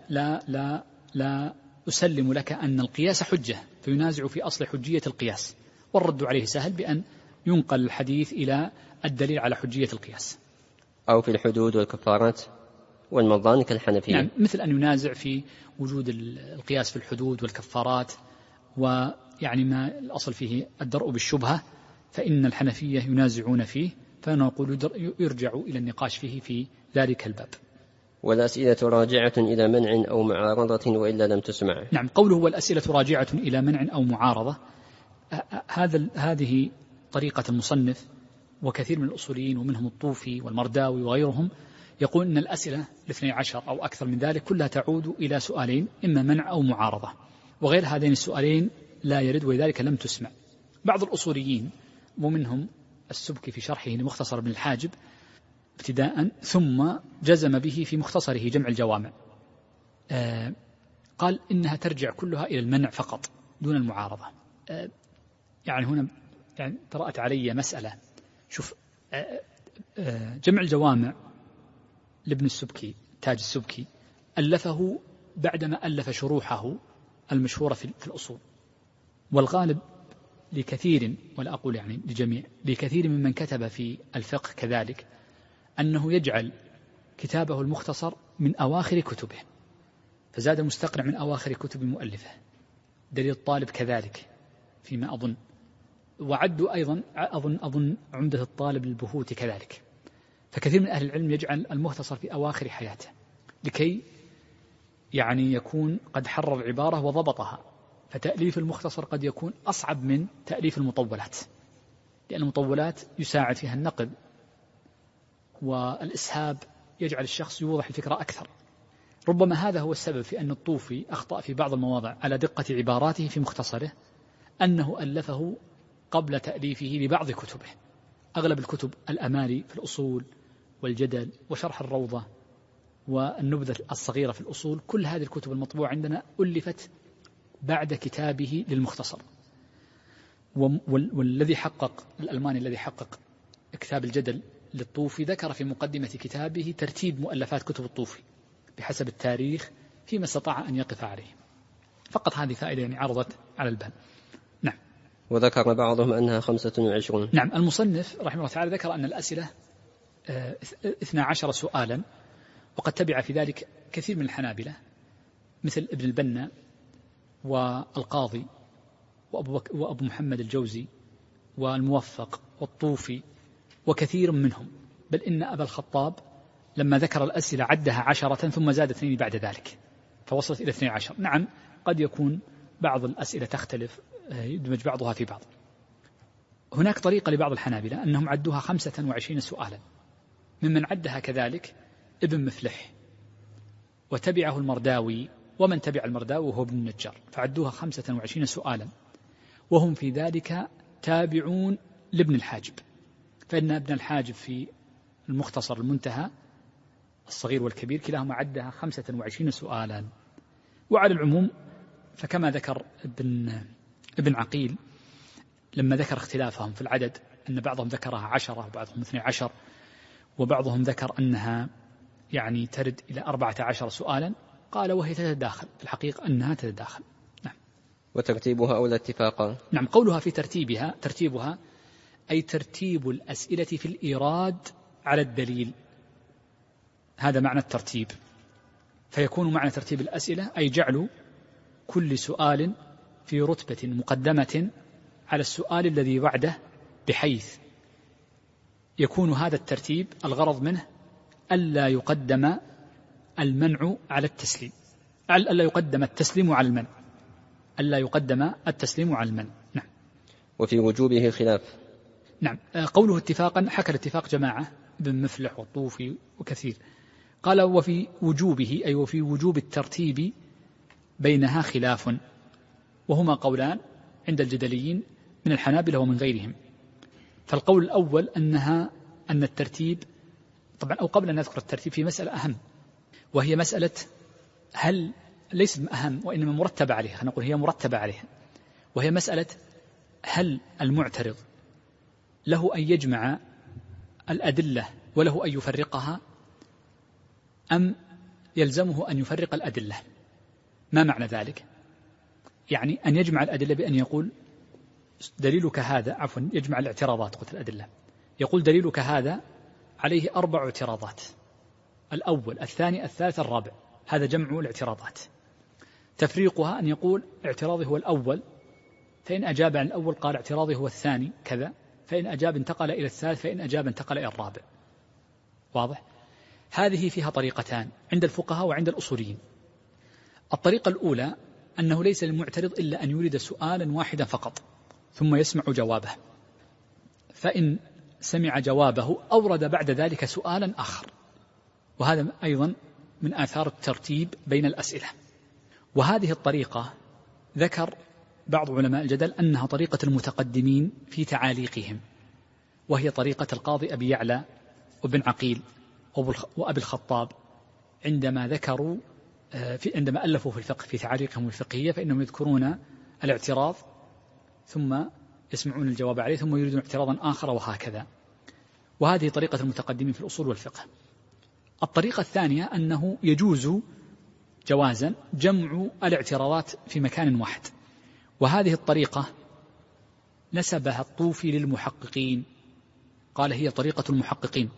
لا أسلم لك أن القياس حجة، فينازع في أصل حجية القياس، والرد عليه سهل بأن ينقل الحديث إلى الدليل على حجية القياس. أو في الحدود والكفارات والمظان كالحنفية. نعم، مثل أن ينازع في وجود القياس في الحدود والكفارات، ويعني ما الأصل فيه الدرء بالشبهة، فإن الحنفية ينازعون فيه، فنقول يرجع إلى النقاش فيه في ذلك الباب. والأسئلة راجعة إلى منع أو معارضة وإلا لم تسمع. نعم، قوله والأسئلة راجعة إلى منع أو معارضة، هذه طريقة المصنف وكثير من الأصوليين ومنهم الطوفي والمرداوي وغيرهم، يقول أن الأسئلة 12 أو أكثر من ذلك كلها تعود إلى سؤالين، إما منع أو معارضة، وغير هذين السؤالين لا يرد، ولذلك لم تسمع. بعض الأصوليين ومنهم السبكي في شرحه لمختصر ابن الحاجب ابتداء، ثم جزم به في مختصره جمع الجوامع، قال إنها ترجع كلها إلى المنع فقط دون المعارضة. يعني هنا يعني طرأت علي مسألة. شوف، جمع الجوامع لابن السبكي تاج السبكي ألفه بعدما ألف شروحه المشهورة في الأصول، والغالب لكثير، ولا أقول يعني لجميع، لكثير ممن كتب في الفقه كذلك، أنه يجعل كتابه المختصر من أواخر كتبه، فزاد المستقنع من أواخر كتب مؤلفه، دليل الطالب كذلك فيما أظن، وعدوا أيضا أظن عمدة الطالب للبهوت كذلك. فكثير من أهل العلم يجعل المختصر في أواخر حياته لكي يعني يكون قد حرر العبارة وضبطها، فتأليف المختصر قد يكون أصعب من تأليف المطولات، لأن المطولات يساعد فيها النقل والإسهاب، يجعل الشخص يوضح الفكرة أكثر. ربما هذا هو السبب في أن الطوفي أخطأ في بعض المواضع على دقة عباراته في مختصره، أنه ألفه قبل تأليفه لبعض كتبه. أغلب الكتب الأمالي في الأصول والجدل وشرح الروضة والنبذة الصغيرة في الأصول، كل هذه الكتب المطبوعة عندنا ألفت بعد كتابه للمختصر. والذي حقق الألماني الذي حقق كتاب الجدل للطوفي ذكر في مقدمة كتابه ترتيب مؤلفات كتب الطوفي بحسب التاريخ فيما استطاع أن يقف عليه. فقط هذه فائدة يعني عرضت على البال. نعم. وذكر بعضهم أنها 25. نعم، المصنف رحمه الله تعالى ذكر أن الأسئلة 12 سؤالا، وقد تبع في ذلك كثير من الحنابلة مثل ابن البنا والقاضي وأبو محمد الجوزي والموفق والطوفي وكثير منهم، بل إن أبا الخطاب لما ذكر الأسئلة عدها 10 ثم زاد 2 بعد ذلك فوصلت إلى 12. نعم، قد يكون بعض الأسئلة تختلف، يدمج بعضها في بعض. هناك طريقة لبعض الحنابلة أنهم عدوها 25 سؤالا، ممن عدها كذلك ابن مفلح وتبعه المرداوي ومن تبع المرداوي وهو ابن النجار، فعدوها 25 سؤالا، وهم في ذلك تابعون لابن الحاجب، فإن ابن الحاجب في المختصر المنتهى الصغير والكبير كلاهما عدها 25 سؤالا. وعلى العموم فكما ذكر ابن عقيل لما ذكر اختلافهم في العدد، أن بعضهم ذكرها 10 وبعضهم 12 وبعضهم ذكر أنها يعني ترد إلى 14 سؤالا، قال وهي تتداخل، في الحقيقة أنها تتداخل. نعم. وترتيبها أولى اتفاقا. نعم، قولها في ترتيبها أي ترتيب الأسئلة في الإيراد على الدليل، هذا معنى الترتيب. فيكون معنى ترتيب الأسئلة أي جعل كل سؤال في رتبة مقدمة على السؤال الذي بعده، بحيث يكون هذا الترتيب الغرض منه ألا يقدم المنع على التسليم، ألا يقدم التسليم على المنع، ألا يقدم التسليم على المنع. نعم. وفي وجوبه خلاف. نعم. قوله اتفاقا، حكى الاتفاق جماعة بن مفلح والطوفي وكثير. قال وفي وجوبه أي وفي وجوب الترتيب بينها خلاف، وهما قولان عند الجدليين من الحنابلة ومن غيرهم. فالقول الأول أن الترتيب طبعا، أو قبل أن نذكر الترتيب في مسألة أهم، وهي مسألة هل ليست أهم وإنما مرتبة عليها، نقول هي مرتبة عليها، وهي مسألة هل المعترض له أن يجمع الأدلة وله أن يفرقها، أم يلزمه أن يفرق الأدلة؟ ما معنى ذلك؟ يعني أن يجمع الأدلة بأن يقول دليلك هذا، عفوا يجمع الاعتراضات، قلت الأدلة، يقول دليلك هذا عليه 4 اعتراضات، الأول الثاني الثالث الرابع، هذا جمع الاعتراضات. تفريقها أن يقول اعتراضي هو الأول، فإن أجاب عن الأول قال اعتراضي هو الثاني كذا، فإن أجاب انتقل إلى الثالث، فإن أجاب انتقل إلى الرابع. واضح؟ هذه فيها طريقتان عند الفقهاء وعند الأصوليين. الطريقة الأولى أنه ليس للمعترض إلا أن يريد سؤالا واحدا فقط ثم يسمع جوابه، فإن سمع جوابه أورد بعد ذلك سؤالا آخر، وهذا أيضا من آثار الترتيب بين الأسئلة. وهذه الطريقة ذكر بعض علماء الجدل أنها طريقة المتقدمين في تعاليقهم، وهي طريقة القاضي أبي يعلى وابن عقيل وأبي الخطاب عندما ذكروا عندما ألفوا في الفقه في تعاليقهم الفقهية، فإنهم يذكرون الاعتراض ثم يسمعون الجواب عليه ثم يريدون اعتراضا آخر وهكذا. وهذه طريقة المتقدمين في الأصول والفقه. الطريقة الثانية أنه يجوز جوازا جمع الاعتراضات في مكان واحد، وهذه الطريقة نسبها الطوفي للمحققين، قال هي طريقة المحققين،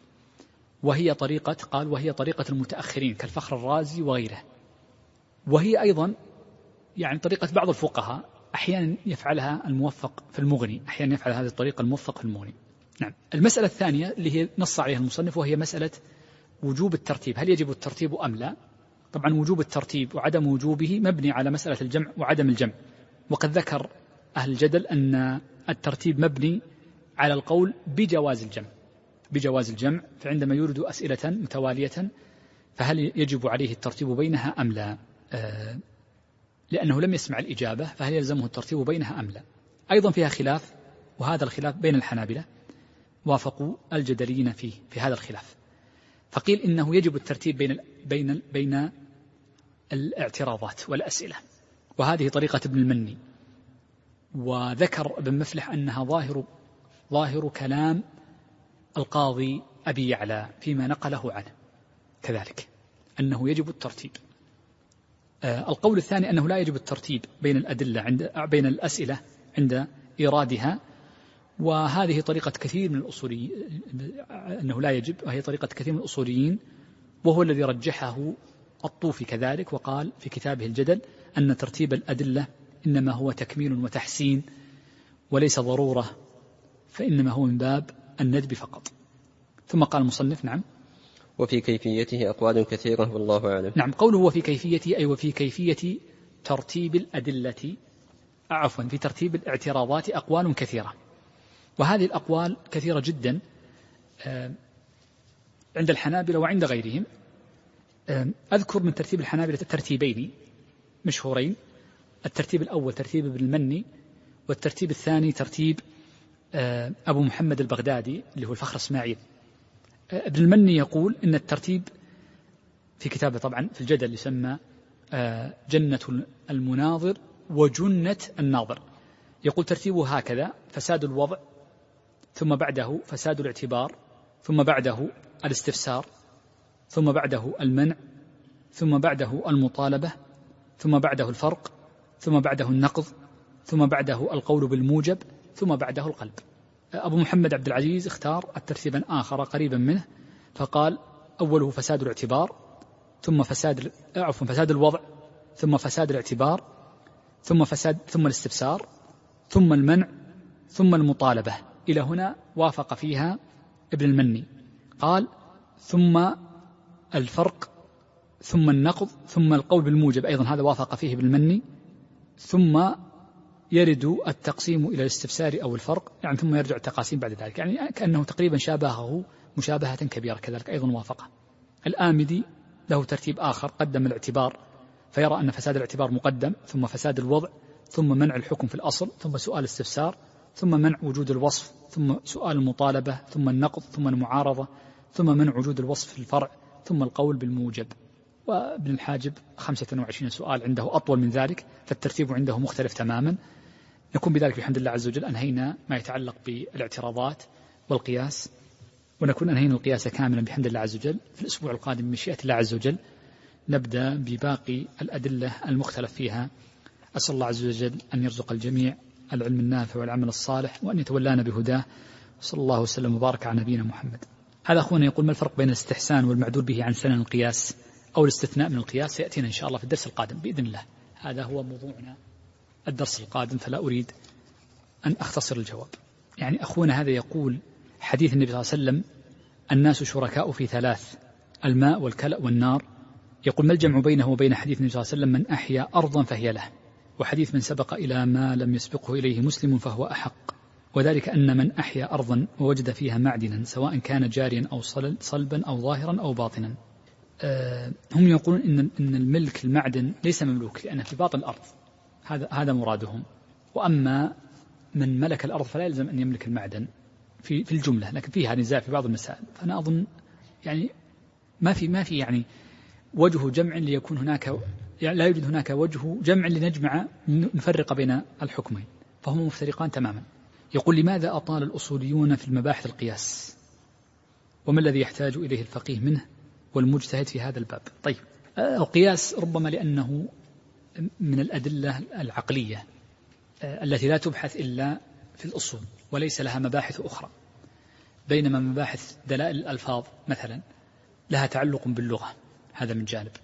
وهي طريقة المتأخرين كالفخر الرازي وغيره، وهي أيضا يعني طريقة بعض الفقهاء أحيانا يفعلها الموفق في المغني، أحيانا يفعل هذه الطريقة الموفق في المغني. نعم. المسألة الثانية اللي هي نص عليها المصنف، وهي مسألة وجوب الترتيب، هل يجب الترتيب أم لا؟ طبعا وجوب الترتيب وعدم وجوبه مبني على مسألة الجمع وعدم الجمع، وقد ذكر أهل الجدل أن الترتيب مبني على القول بجواز الجمع، فعندما يورد أسئلة متوالية فهل يجب عليه الترتيب بينها أم لا؟ لأنه لم يسمع الإجابة، فهل يلزمه الترتيب بينها أم لا؟ أيضا فيها خلاف، وهذا الخلاف بين الحنابلة، وافقوا الجدليين في هذا الخلاف، فقيل إنه يجب الترتيب بين الاعتراضات والأسئلة، وهذه طريقة ابن المني. وذكر ابن مفلح أنها ظاهر كلام القاضي أبي يعلى فيما نقله عنه كذلك، أنه يجب الترتيب. القول الثاني أنه لا يجب الترتيب بين الأسئلة عند إيرادها، وهذه طريقة كثير من الأصوليين، أنه لا يجب، وهي طريقة كثير من الأصوليين، وهو الذي رجحه الطوفي كذلك، وقال في كتابه الجدل أن ترتيب الأدلة إنما هو تكميل وتحسين وليس ضرورة، فإنما هو من باب الندب فقط. ثم قال المصنف نعم وفي كيفيته أقوال كثيرة والله أعلم. نعم. قوله وفي كيفيته أي وفي كيفية ترتيب الأدلة، عفوا في ترتيب الاعتراضات أقوال كثيرة، وهذه الأقوال كثيرة جدا عند الحنابلة وعند غيرهم. أذكر من ترتيب الحنابلة ترتيبين مشهورين، الترتيب الأول ترتيب ابن المني، والترتيب الثاني ترتيب أبو محمد البغدادي اللي هو الفخر اسماعيل. ابن المني يقول إن الترتيب في كتابه طبعا في الجدل يسمى جنة المناظر وجنة الناظر، يقول ترتيبه هكذا: فساد الوضع، ثم بعده فساد الاعتبار، ثم بعده الاستفسار، ثم بعده المنع، ثم بعده المطالبة، ثم بعده الفرق، ثم بعده النقض، ثم بعده القول بالموجب، ثم بعده أبو محمد عبد العزيز اختار الترتيبا آخر قريبا منه، فقال أوله فساد الاعتبار، ثم فساد الوضع، ثم فساد الاعتبار، ثم الاستفسار، ثم المنع، ثم المطالبة. إلى هنا وافق فيها ابن المني. قال ثم الفرق، ثم النقض، ثم القول بالموجب، أيضا هذا وافق فيه ابن المني. ثم يرد التقسيم إلى الاستفسار أو الفرق، يعني ثم يرجع التقاسيم بعد ذلك، يعني كأنه تقريبا شابهه مشابهة كبيرة، كذلك أيضا وافقه. الآمدي له ترتيب آخر، قدم الاعتبار، فيرى أن فساد الاعتبار مقدم، ثم فساد الوضع، ثم منع الحكم في الأصل، ثم سؤال الاستفسار، ثم منع وجود الوصف، ثم سؤال المطالبة، ثم النقض، ثم المعارضة، ثم منع وجود الوصف في الفرع، ثم القول بالموجب. وابن الحاجب 25 سؤال عنده أطول من ذلك، فالترتيب عنده مختلف تماما. نكون بذلك بحمد الله عز وجل أنهينا ما يتعلق بالاعتراضات والقياس، ونكون أنهينا القياس كاملا بحمد الله عز وجل. في الأسبوع القادم بمشيئة الله عز وجل نبدأ بباقي الأدلة المختلف فيها. أسأل الله عز وجل أن يرزق الجميع العلم النافع والعمل الصالح، وأن يتولانا بهداه، صلى الله وسلم وبارك على نبينا محمد. هذا أخونا يقول: ما الفرق بين الاستحسان والمعدول به عن سنن القياس أو الاستثناء من القياس؟ سيأتينا إن شاء الله في الدرس القادم بإذن الله. هذا هو موضوعنا الدرس القادم، فلا أريد أن أختصر الجواب. يعني أخونا هذا يقول: حديث النبي صلى الله عليه وسلم الناس شركاء في ثلاث: الماء والكلأ والنار. يقول: ما الجمع بينه وبين حديث النبي صلى الله عليه وسلم من أحيا أرضا فهي له، وحديث من سبق إلى ما لم يسبقه إليه مسلم فهو أحق، وذلك أن من أحيا أرضا ووجد فيها معدنا سواء كان جاريا أو صلبا أو ظاهرا أو باطنا. هم يقولون إن الملك المعدن ليس مملوك لأنه في باطن الأرض، هذا مرادهم. وأما من ملك الأرض فلا يلزم أن يملك المعدن في الجملة، لكن فيها نزاع في بعض المسائل. فأنا أظن يعني ما في يعني وجه جمع ليكون هناك، يعني لا يوجد هناك وجه جمع لنجمع نفرق بين الحكمين، فهم مفترقان تماما. يقول: لماذا أطال الأصوليون في المباحث القياس؟ وما الذي يحتاج إليه الفقيه منه والمجتهد في هذا الباب؟ طيب، القياس ربما لأنه من الأدلة العقلية التي لا تبحث إلا في الأصول وليس لها مباحث أخرى، بينما مباحث دلائل الألفاظ مثلا لها تعلق باللغة، هذا من جانب.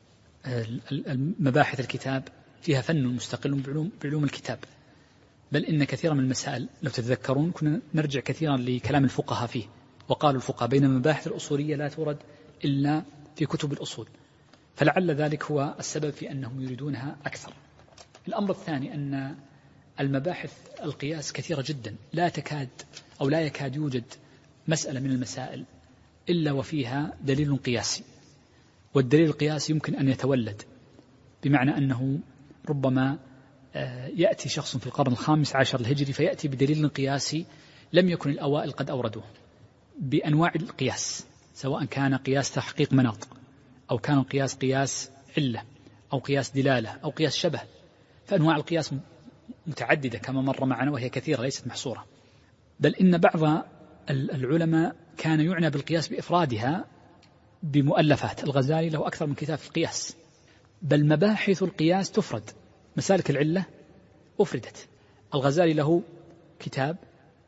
مباحث الكتاب فيها فن مستقل بعلوم الكتاب، بل إن كثيرا من المسائل لو تتذكرون كنا نرجع كثيرا لكلام الفقهاء فيه، وقالوا الفقهاء بين المباحث الأصولية لا تورد إلا في كتب الأصول، فلعل ذلك هو السبب في أنهم يريدونها أكثر. الأمر الثاني أن المباحث القياس كثيرة جدا، لا يكاد يوجد مسألة من المسائل إلا وفيها دليل قياسي، والدليل القياسي يمكن أن يتولد، بمعنى أنه ربما يأتي شخص في القرن 15 الهجري فيأتي بدليل قياسي لم يكن الأوائل قد أوردوه، بأنواع القياس، سواء كان قياس تحقيق مناط، أو كان قياس علة، أو قياس دلالة، أو قياس شبه. فأنواع القياس متعددة كما مر معنا، وهي كثيرة ليست محصورة، بل إن بعض العلماء كان يعنى بالقياس بإفرادها بمؤلفات. الغزالي له أكثر من كتاب في القياس، بل مباحث القياس تفرد، مسالك العلة أفردت. الغزالي له كتاب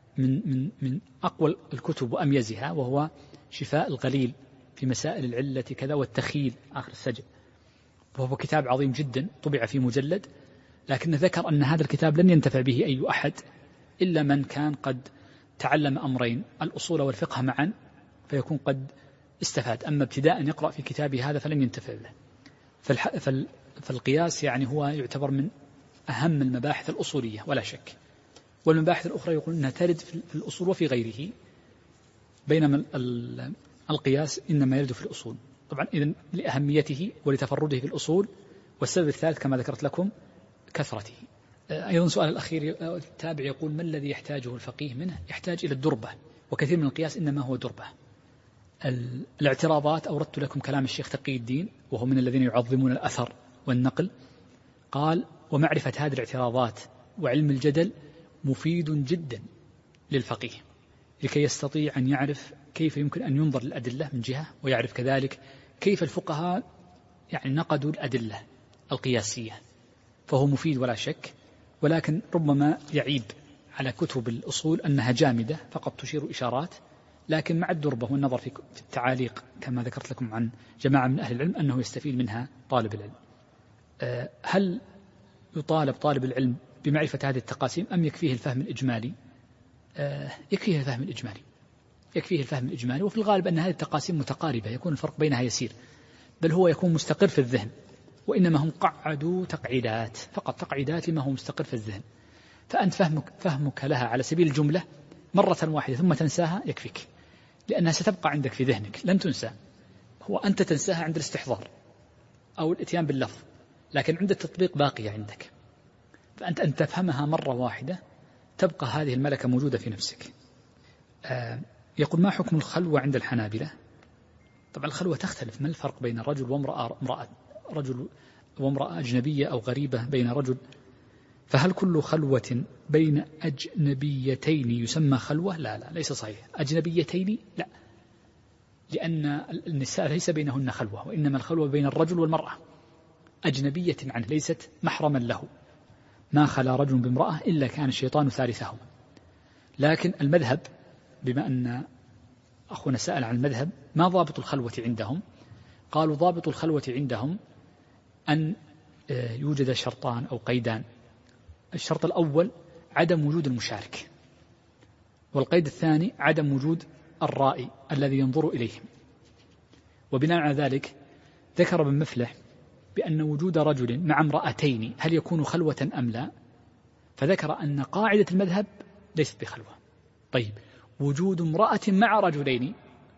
من أقوى الكتب وأميزها، وهو شفاء الغليل في مسائل العلة كذا والتخيل آخر السجن، وهو كتاب عظيم جدا طبع في مجلد، لكن ذكر أن هذا الكتاب لن ينتفع به أي أحد إلا من كان قد تعلم أمرين، الأصول والفقه معا، فيكون قد استفاد. أما ابتداء يقرأ في كتابه هذا فلن ينتفع به. فالقياس يعني هو يعتبر من أهم المباحث الأصولية ولا شك، والمباحث الأخرى يقول أنها ترد في الأصول وفي غيره، بينما القياس إنما يرد في الأصول. طبعا إذن لأهميته ولتفرده في الأصول، والسبب الثالث كما ذكرت لكم كثرته. أيضا سؤال الأخير التابع يقول: ما الذي يحتاجه الفقيه منه؟ يحتاج إلى الدربة، وكثير من القياس إنما هو دربة. الاعتراضات أوردت لكم كلام الشيخ تقي الدين، وهو من الذين يعظمون الأثر والنقل، قال: ومعرفة هذه الاعتراضات وعلم الجدل مفيد جدا للفقيه، لكي يستطيع أن يعرف كيف يمكن أن ينظر للأدلة من جهة، ويعرف كذلك كيف الفقهاء يعني نقدوا الأدلة القياسية، فهو مفيد ولا شك، ولكن ربما يعيب على كتب الأصول أنها جامدة فقط تشير إشارات، لكن مع الدربة والنظر في التعاليق كما ذكرت لكم عن جماعة من أهل العلم أنه يستفيد منها طالب العلم. هل يطالب طالب العلم بمعرفة هذه التقاسيم أم يكفيه الفهم الإجمالي؟ يكفيه الفهم الإجمالي، يكفيه الفهم الإجمالي. وفي الغالب أن هذه التقاسيم متقاربة، يكون الفرق بينها يسير، بل هو يكون مستقر في الذهن، وإنما هم قعدوا تقعيدات فقط، تقعيدات لما هو مستقر في الذهن. فأنت فهمك لها على سبيل الجملة مرة واحدة ثم تنساها يكفيك، لأنها ستبقى عندك في ذهنك لن تنسى. هو أنت تنساها عند الاستحضار أو الاتيان باللفظ، لكن عند التطبيق باقية عندك. فأنت أن تفهمها مرة واحدة تبقى هذه الملكة موجودة في نفسك. يقول: ما حكم الخلوة عند الحنابلة؟ طبعا الخلوة تختلف، ما الفرق بين رجل وامرأة، رجل وامرأة أجنبية أو غريبة بين رجل؟ فهل كل خلوة بين أجنبيتين يسمى خلوة؟ لا ليس صحيح. أجنبيتين لا، لأن النساء ليس بينهن خلوة، وإنما الخلوة بين الرجل والمرأة، أجنبية عنه ليست محرما له. ما خلا رجل بامرأة إلا كان الشيطان ثالثهما. لكن المذهب، بما أن أخونا سأل عن المذهب، ما ضابط الخلوة عندهم؟ قالوا: ضابط الخلوة عندهم أن يوجد شرطان أو قيدان. الشرط الأول عدم وجود المشارك، والقيد الثاني عدم وجود الرائي الذي ينظر إليهم. وبناء على ذلك ذكر ابن مفلح بأن وجود رجل مع امرأتين هل يكون خلوة أم لا؟ فذكر أن قاعدة المذهب ليست بخلوة. طيب، وجود امرأة مع رجلين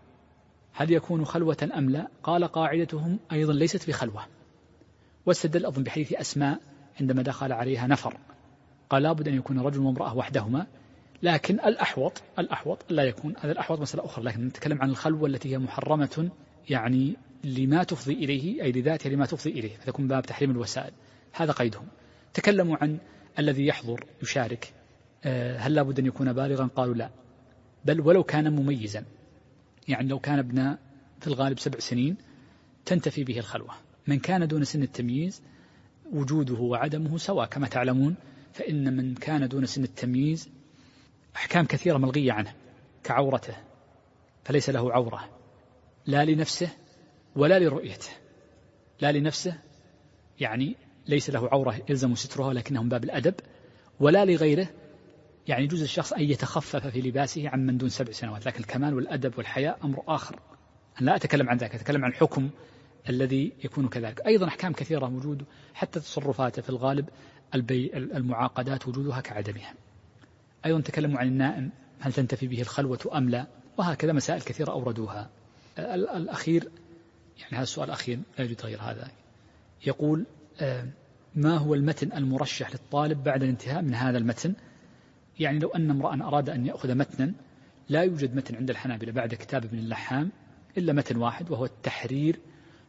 هل يكون خلوة أم لا؟ قال قاعدتهم أيضا ليست بخلوة. واستدل أظن بحديث أسماء عندما دخل عليها نفر، قال لابد أن يكون رجل وامرأة وحدهما. لكن الأحوط لا يكون، هذا الأحوط مسألة أخرى، لكن نتكلم عن الخلوة التي هي محرمة يعني لما تفضي إليه، أي لذاتها لما تفضي إليه، فتكون باب تحريم الوسائل. هذا قيدهم. تكلموا عن الذي يحضر يشارك، هل لابد أن يكون بالغا؟ قالوا لا، بل ولو كان مميزا، يعني لو كان ابن في الغالب 7 سنين تنتفي به الخلوة. من كان دون سن التمييز وجوده وعدمه سواء كما تعلمون، فإن من كان دون سن التمييز أحكام كثيرة ملغية عنه، كعورته، فليس له عورة لا لنفسه ولا لرؤيته. لا لنفسه يعني ليس له عورة يلزم سترها لكنهم باب الأدب، ولا لغيره يعني يجوز الشخص أن يتخفف في لباسه عن من دون 7 سنوات، لكن الكمال والأدب والحياء أمر آخر. أنا لا أتكلم عن ذلك، أتكلم عن الحكم الذي يكون كذلك. أيضا أحكام كثيرة موجود، حتى تصرفاته في الغالب المعاقدات وجودها كعدمها. أيضا تكلموا عن النائم، هل تنتفي به الخلوة أم لا؟ وهكذا مسائل كثيرة أوردوها. الأخير، يعني هذا السؤال الأخير لا يوجد غير هذا، يقول: ما هو المتن المرشح للطالب بعد الانتهاء من هذا المتن؟ يعني لو أن امرأ أراد أن يأخذ متنا، لا يوجد متن عند الحنابلة بعد كتاب ابن اللحام إلا متن واحد، وهو التحرير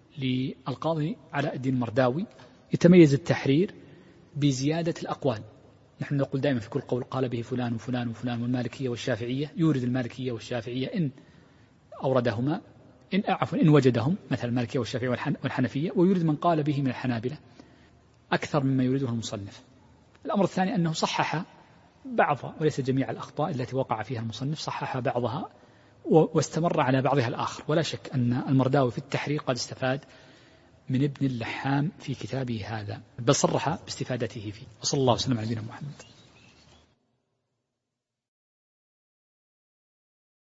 للقاضي علاء الدين المرداوي. يتميز التحرير بزيادة الأقوال. نحن نقول دائما في كل قول قال به فلان وفلان وفلان، والمالكية والشافعية، يورد المالكية والشافعية إن أوردهما، إن وجدهم، مثل المالكية والشافعية والحنفية، ويورد من قال به من الحنابلة أكثر مما يريده المصنف. الأمر الثاني أنه صحح بعضها وليس جميع الأخطاء التي وقع فيها المصنف، صحح بعضها واستمر على بعضها الآخر. ولا شك أن المرداوي في التحرير قد استفاد من ابن اللحام في كتابه هذا، بل صرح باستفادته فيه. وصلى الله وسلم على نبينا محمد.